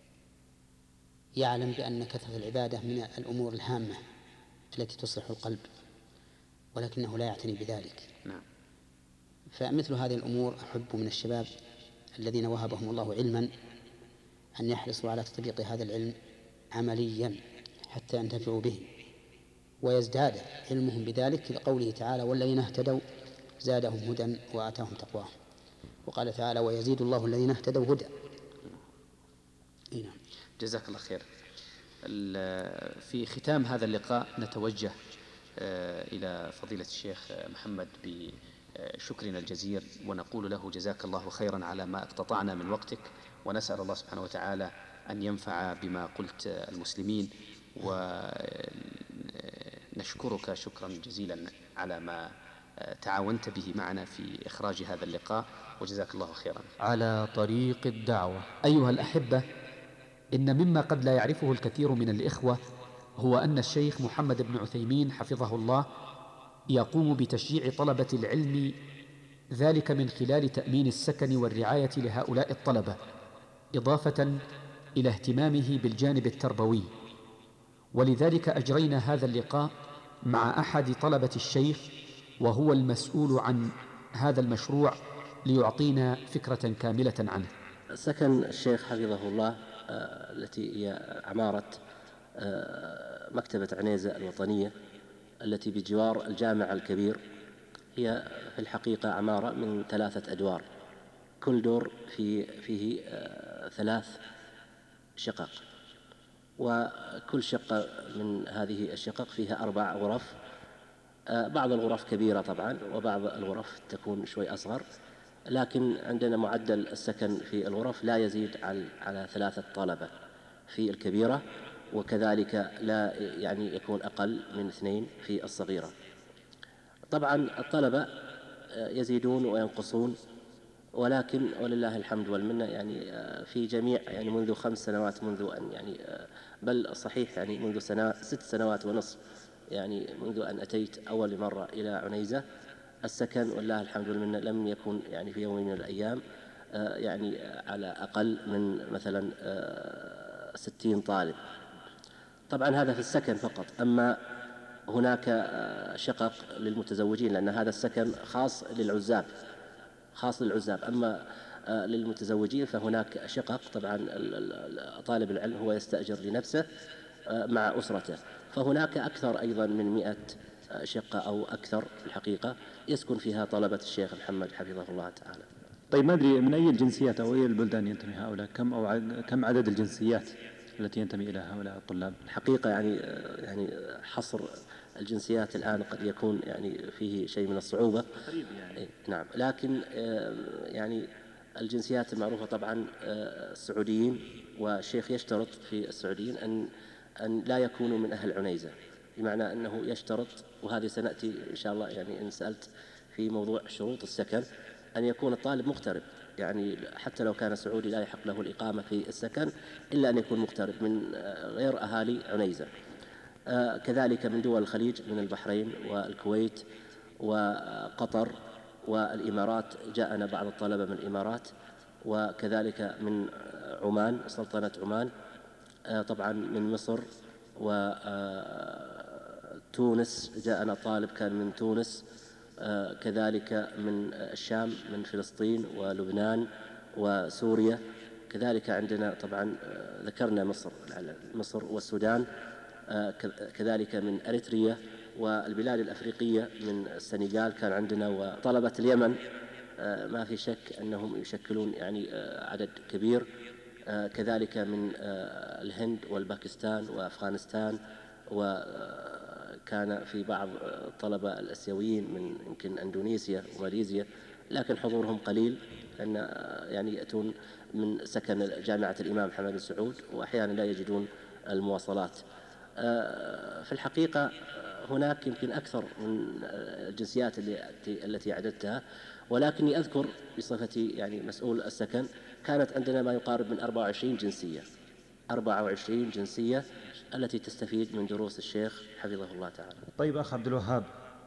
يعلم بأن كثرة العبادة من الأمور الهامة التي تصلح القلب ولكنه لا يعتني بذلك. فمثل هذه الأمور أحب من الشباب الذين وهبهم الله علما أن يحرصوا على تطبيق هذا العلم عمليا حتى ينتفعوا به ويزداد علمهم بذلك، لقوله تعالى والذين اهتدوا زادهم هدى وآتاهم تقواهم. وقال تعالى ويزيد الله الذين اهتدوا هدى. جزاك الله خير. في ختام هذا اللقاء نتوجه إلى فضيلة الشيخ محمد بشكرنا الجزيل ونقول له جزاك الله خيرا على ما اقتطعنا من وقتك، ونسأل الله سبحانه وتعالى أن ينفع بما قلت المسلمين، ونشكرك شكرا جزيلا على ما تعاونت به معنا في إخراج هذا اللقاء، وجزاك الله خيرا. على طريق الدعوة. أيها الأحبة، إن مما قد لا يعرفه الكثير من الإخوة هو أن الشيخ محمد بن عثيمين حفظه الله يقوم بتشجيع طلبة العلم، ذلك من خلال تأمين السكن والرعاية لهؤلاء الطلبة، إضافة إلى اهتمامه بالجانب التربوي. ولذلك أجرينا هذا اللقاء مع أحد طلبة الشيخ وهو المسؤول عن هذا المشروع ليعطينا فكرة كاملة عنه. سكن الشيخ حفظه الله التي هي عمارة مكتبة عنيزة الوطنية التي بجوار الجامع الكبير، هي في الحقيقة عمارة من 3 أدوار، كل دور فيه 3 شقق، وكل شقة من هذه الشقق فيها 4 غرف. بعض الغرف كبيرة طبعا وبعض الغرف تكون شوي أصغر، لكن عندنا معدل السكن في الغرف لا يزيد على 3 طلبة في الكبيرة، وكذلك لا يعني يكون أقل من 2 في الصغيرة. طبعا الطلبة يزيدون وينقصون، ولكن ولله الحمد والمنة يعني في جميع يعني منذ 5 سنوات منذ أن يعني بل صحيح يعني منذ 6 سنوات ونصف يعني منذ أن أتيت أول مرة إلى عنيزة، السكن والله الحمد والمنة لم يكن يعني في يوم من الأيام يعني على أقل من مثلا 60 طالب. طبعا هذا في السكن فقط، أما هناك شقق للمتزوجين لأن هذا السكن خاص للعزاب، أما للمتزوجين فهناك شقق. طبعا طالب العلم هو يستأجر لنفسه مع أسرته، فهناك أكثر أيضا من 100 شقة أو أكثر في الحقيقة يسكن فيها طلبة الشيخ محمد حفظه الله تعالى. طيب ما أدري من أي الجنسيات أو أي البلدان ينتمي هؤلاء، كم عدد الجنسيات التي ينتمي إليها هؤلاء الطلاب؟ الحقيقة يعني حصر الجنسيات الآن قد يكون يعني فيه شيء من الصعوبة. يعني. نعم، لكن يعني الجنسيات المعروفة طبعا السعوديين، والشيخ يشترط في السعوديين أن لا يكونوا من أهل عنيزة، بمعنى أنه يشترط، وهذه سنأتي إن شاء الله يعني إن سألت في موضوع شروط السكن، أن يكون الطالب مغترب، يعني حتى لو كان سعودي لا يحق له الإقامة في السكن إلا أن يكون مغترب من غير أهالي عنيزة. كذلك من دول الخليج، من البحرين والكويت وقطر والإمارات، جاءنا بعض الطلبة من الإمارات وكذلك من عمان، سلطنة عمان، طبعا من مصر وتونس، جاءنا طالب كان من تونس، كذلك من الشام، من فلسطين ولبنان وسوريا، كذلك عندنا طبعا ذكرنا مصر والسودان، كذلك من أريتريا والبلاد الأفريقية، من السنغال كان عندنا، وطلبة اليمن ما في شك أنهم يشكلون يعني عدد كبير، كذلك من الهند والباكستان وأفغانستان، وكان في بعض الطلبة الآسيويين من يمكن أندونيسيا وماليزيا، لكن حضورهم قليل لأن يعني يأتون من سكن جامعة الإمام محمد بن سعود وأحيانا لا يجدون المواصلات. في الحقيقة هناك يمكن أكثر من الجنسيات التي عددتها، ولكني أذكر بصفتي يعني مسؤول السكن كانت عندنا ما يقارب من 24 جنسية التي تستفيد من دروس الشيخ حفظه الله تعالى. طيب أخ عبد الوهاب،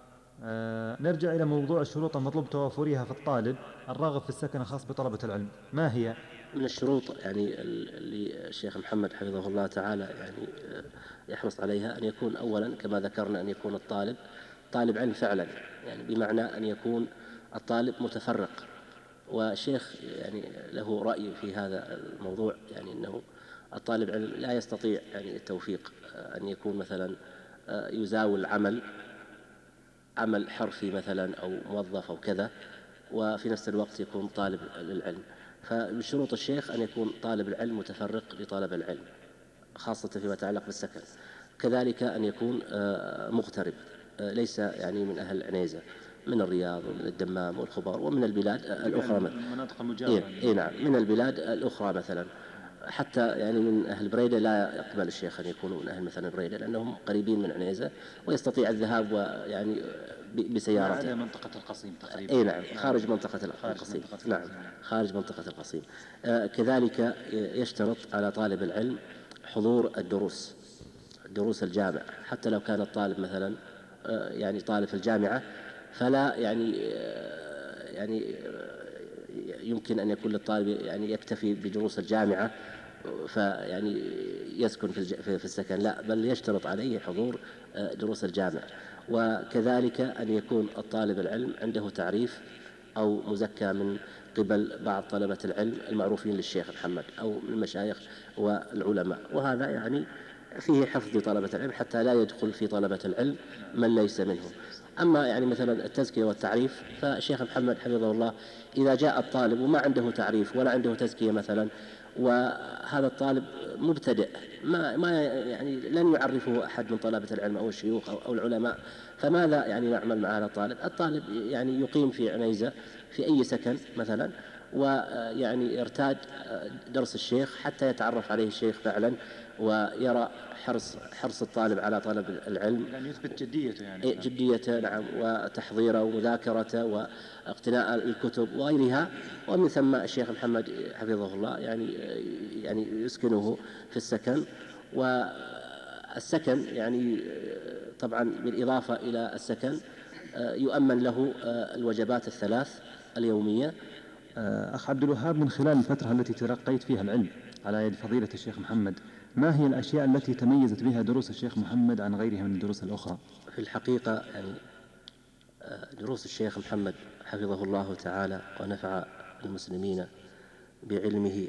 نرجع إلى موضوع الشروط المطلوب توافرها في الطالب الراغب في السكن الخاص بطلبة العلم، ما هي؟ من الشروط يعني اللي الشيخ محمد حفظه الله تعالى يعني يحرص عليها أن يكون أولا كما ذكرنا أن يكون الطالب طالب علم فعلا، يعني بمعنى أن يكون الطالب متفرق، والشيخ يعني له رأي في هذا الموضوع، يعني أنه الطالب علم لا يستطيع يعني التوفيق أن يكون مثلا يزاول عمل حرفي مثلا أو موظف أو كذا وفي نفس الوقت يكون طالب للعلم. فمن شروط الشيخ أن يكون طالب العلم متفرق لطلب العلم خاصة فيما يتعلق بالسكن، كذلك أن يكون مغترب ليس يعني من أهل عنيزة، من الرياض ومن الدمام والخبر ومن البلاد الأخرى، من المناطق المجاورة. نعم، من البلاد الأخرى مثلا، حتى يعني من أهل بريدة لا يقبل الشيخ أن يكونوا من أهل مثلا بريدة لأنهم قريبين من عنيزة ويستطيع الذهاب ويعني بسيارته. هذا منطقة القصيم تقريبا. نعم، خارج منطقة القصيم. نعم، خارج منطقة القصيم. كذلك يشترط على طالب العلم حضور دروس الجامعة، حتى لو كان الطالب مثلا يعني طالب في الجامعة فلا يعني يمكن أن يكون للطالب يعني يكتفي بدروس الجامعة فيعني يسكن في السكن، لا، بل يشترط عليه حضور دروس الجامعة. وكذلك أن يكون الطالب العلم عنده تعريف أو مزكى من قبل بعض طلبة العلم المعروفين للشيخ محمد أو من المشايخ والعلماء، وهذا يعني فيه حفظ لطلبة العلم حتى لا يدخل في طلبة العلم من ليس منهم. أما يعني مثلا التزكية والتعريف فالشيخ محمد حفظه الله إذا جاء الطالب وما عنده تعريف ولا عنده تزكية مثلا، وهذا الطالب مبتدئ ما يعني لن يعرفه أحد من طلبة العلم أو الشيوخ أو العلماء، فماذا يعني نعمل مع هذا الطالب؟ الطالب يعني يقيم في عنيزة في أي سكن مثلا، ويعني يرتاد درس الشيخ حتى يتعرف عليه الشيخ فعلا ويرى حرص الطالب على طلب العلم، يعني يثبت جديته، يعني جديته، نعم، وتحضيره ومذاكرته واقتناء الكتب وغيرها. ومن ثم الشيخ محمد حفظه الله يعني يسكنه في السكن، والسكن يعني طبعا بالإضافة إلى السكن يؤمن له الوجبات الثلاث اليومية. أخ عبد الوهاب، من خلال الفترة التي تلقيت فيها العلم على يد فضيلة الشيخ محمد، ما هي الأشياء التي تميزت بها دروس الشيخ محمد عن غيرها من الدروس الأخرى؟ في الحقيقة يعني دروس الشيخ محمد حفظه الله تعالى ونفع المسلمين بعلمه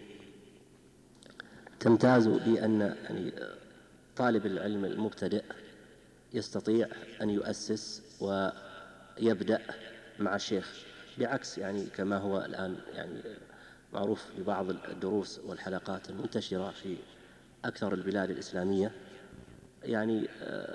تمتاز بأن يعني طالب العلم المبتدئ يستطيع أن يؤسس ويبدأ مع الشيخ، بعكس يعني كما هو الآن يعني معروف ببعض الدروس والحلقات المنتشرة في أكثر البلاد الإسلامية، يعني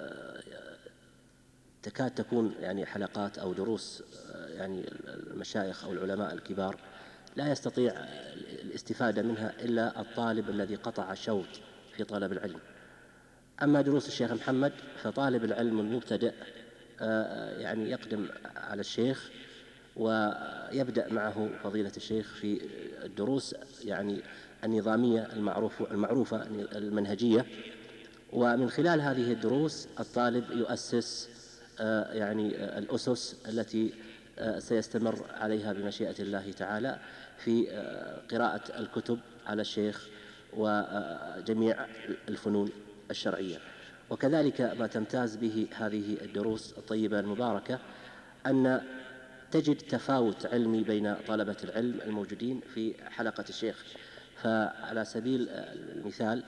تكاد تكون يعني حلقات أو دروس يعني المشايخ أو العلماء الكبار لا يستطيع الاستفادة منها إلا الطالب الذي قطع الشوط في طلب العلم. أما دروس الشيخ محمد فطالب العلم المبتدئ يعني يقدم على الشيخ ويبدأ معه فضيلة الشيخ في الدروس يعني النظامية المعروفة المنهجية، ومن خلال هذه الدروس الطالب يؤسس يعني الأسس التي سيستمر عليها بمشيئة الله تعالى في قراءة الكتب على الشيخ وجميع الفنون الشرعية. وكذلك ما تمتاز به هذه الدروس الطيبة المباركة أن تجد تفاوت علمي بين طلبة العلم الموجودين في حلقة الشيخ. فعلى سبيل المثال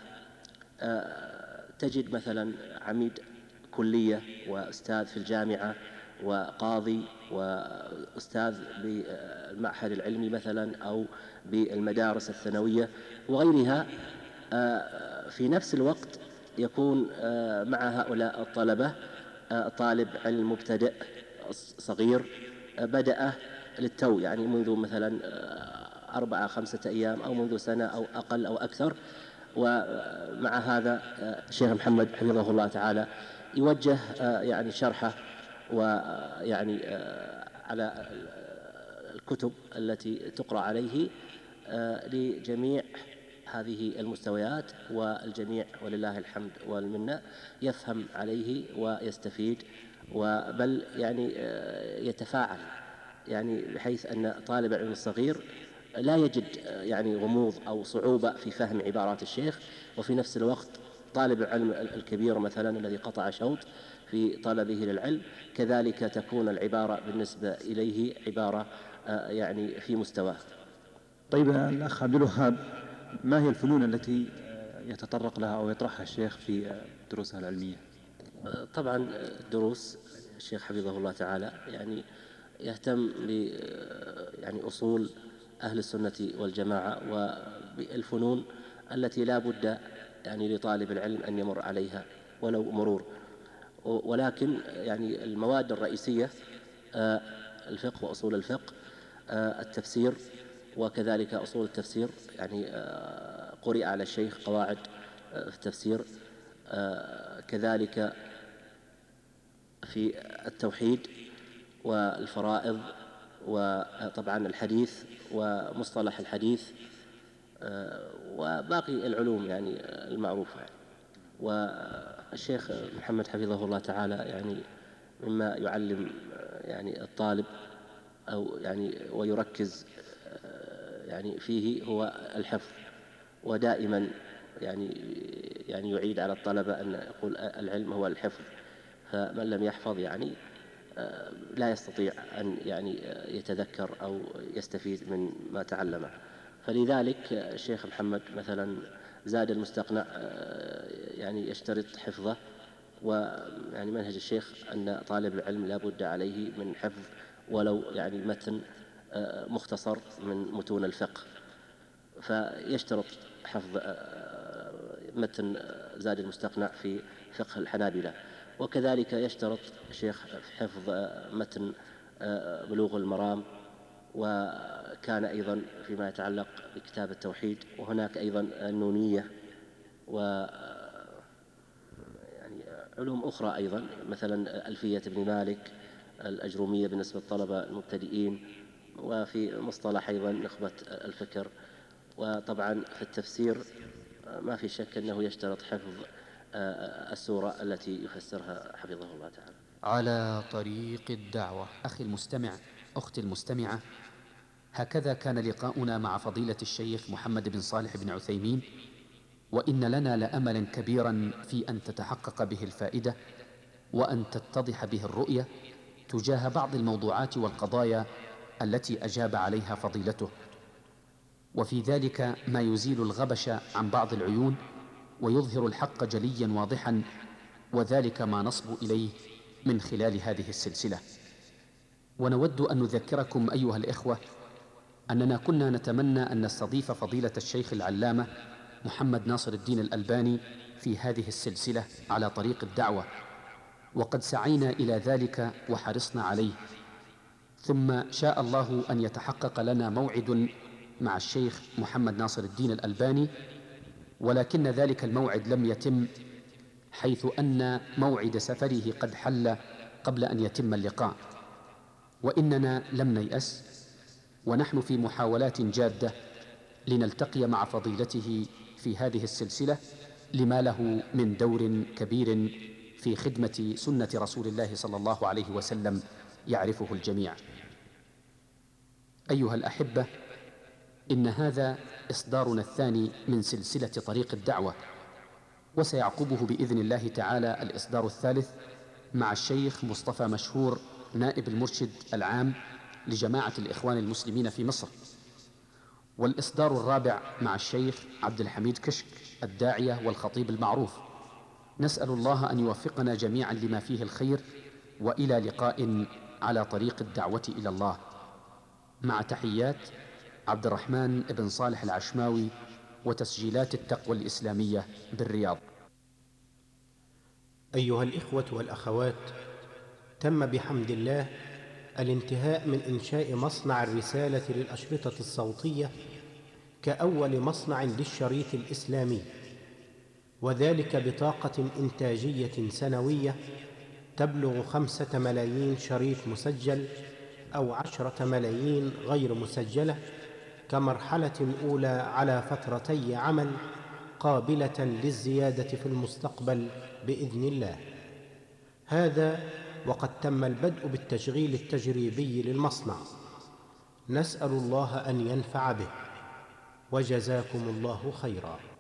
تجد مثلا عميد كلية وأستاذ في الجامعة وقاضي وأستاذ بالمعهد العلمي مثلا أو بالمدارس الثانوية وغيرها، في نفس الوقت يكون مع هؤلاء الطلبة طالب علم مبتدئ صغير بدأ للتو، يعني منذ مثلا 4-5 أيام أو منذ سنة أو أقل أو أكثر. ومع هذا الشيخ محمد حفظه الله تعالى يوجه يعني شرحه ويعني على الكتب التي تقرأ عليه لجميع هذه المستويات، والجميع ولله الحمد والمنة يفهم عليه ويستفيد، وبل يعني يتفاعل، يعني بحيث أن طالب العلم الصغير لا يجد يعني غموض أو صعوبة في فهم عبارات الشيخ، وفي نفس الوقت طالب العلم الكبير مثلا الذي قطع شوط في طلبه للعلم كذلك تكون العبارة بالنسبة إليه عبارة يعني في مستواه. طيب الأخ عبد الوهاب، ما هي الفنون التي يتطرق لها أو يطرحها الشيخ في دروسها العلمية؟ طبعا دروس الشيخ حفظه الله تعالى يعني يهتم ب يعني أصول أهل السنة والجماعة وبالفنون التي لا بد يعني لطالب العلم أن يمر عليها ولو مرور، ولكن يعني المواد الرئيسية الفقه وأصول الفقه، التفسير وكذلك أصول التفسير، يعني قرئ على الشيخ قواعد في التفسير، كذلك في التوحيد والفرائض وطبعا الحديث ومصطلح الحديث وباقي العلوم يعني المعروفة. والشيخ محمد حفظه الله تعالى يعني مما يعلم يعني الطالب أو يعني ويركز يعني فيه هو الحفظ، ودائما يعني يعيد على الطلبة أن يقول العلم هو الحفظ، فمن لم يحفظ يعني لا يستطيع أن يعني يتذكر أو يستفيد من ما تعلمه. فلذلك الشيخ محمد مثلا زاد المستقنع يعني يشترط حفظه، ويعني منهج الشيخ أن طالب العلم لا بد عليه من حفظ ولو يعني متن مختصر من متون الفقه، فيشترط حفظ متن زاد المستقنع في فقه الحنابلة، وكذلك يشترط الشيخ حفظ متن بلوغ المرام، وكان أيضا فيما يتعلق بكتاب التوحيد، وهناك أيضا النونية و يعني علوم أخرى أيضا مثلا ألفية ابن مالك، الأجرومية بالنسبة للطلبة المبتدئين، وفي مصطلح أيضا نخبة الفكر. وطبعا في التفسير ما في شك أنه يشترط حفظ السورة التي يفسرها حفظه الله تعالى. على طريق الدعوة. أخي المستمع، أختي المستمعة، هكذا كان لقاؤنا مع فضيلة الشيخ محمد بن صالح بن عثيمين، وإن لنا لأملا كبيرا في أن تتحقق به الفائدة وأن تتضح به الرؤية تجاه بعض الموضوعات والقضايا التي أجاب عليها فضيلته، وفي ذلك ما يزيل الغبش عن بعض العيون ويظهر الحق جليا واضحا، وذلك ما نصب إليه من خلال هذه السلسلة. ونود أن نذكركم أيها الإخوة أننا كنا نتمنى أن نستضيف فضيلة الشيخ العلامة محمد ناصر الدين الألباني في هذه السلسلة على طريق الدعوة، وقد سعينا إلى ذلك وحرصنا عليه، ثم شاء الله أن يتحقق لنا موعد مع الشيخ محمد ناصر الدين الألباني، ولكن ذلك الموعد لم يتم، حيث أن موعد سفره قد حل قبل أن يتم اللقاء. وإننا لم نيأس، ونحن في محاولات جادة لنلتقي مع فضيلته في هذه السلسلة لما له من دور كبير في خدمة سنة رسول الله صلى الله عليه وسلم يعرفه الجميع. أيها الأحبة، إن هذا إصدارنا الثاني من سلسلة طريق الدعوة، وسيعقبه بإذن الله تعالى الإصدار الثالث مع الشيخ مصطفى مشهور نائب المرشد العام لجماعة الإخوان المسلمين في مصر، والإصدار الرابع مع الشيخ عبد الحميد كشك الداعية والخطيب المعروف. نسأل الله أن يوفقنا جميعا لما فيه الخير، وإلى لقاء على طريق الدعوة إلى الله. مع تحيات عبد الرحمن بن صالح العشماوي، وتسجيلات التقوى الإسلامية بالرياض. أيها الإخوة والأخوات، تم بحمد الله الانتهاء من إنشاء مصنع الرسالة للأشرطة الصوتية كأول مصنع للشريط الإسلامي، وذلك بطاقة إنتاجية سنوية تبلغ 5 ملايين شريط مسجل أو 10 ملايين غير مسجلة، كمرحلة أولى على فترتي عمل قابلة للزيادة في المستقبل بإذن الله. هذا وقد تم البدء بالتشغيل التجريبي للمصنع، نسأل الله أن ينفع به، وجزاكم الله خيرا.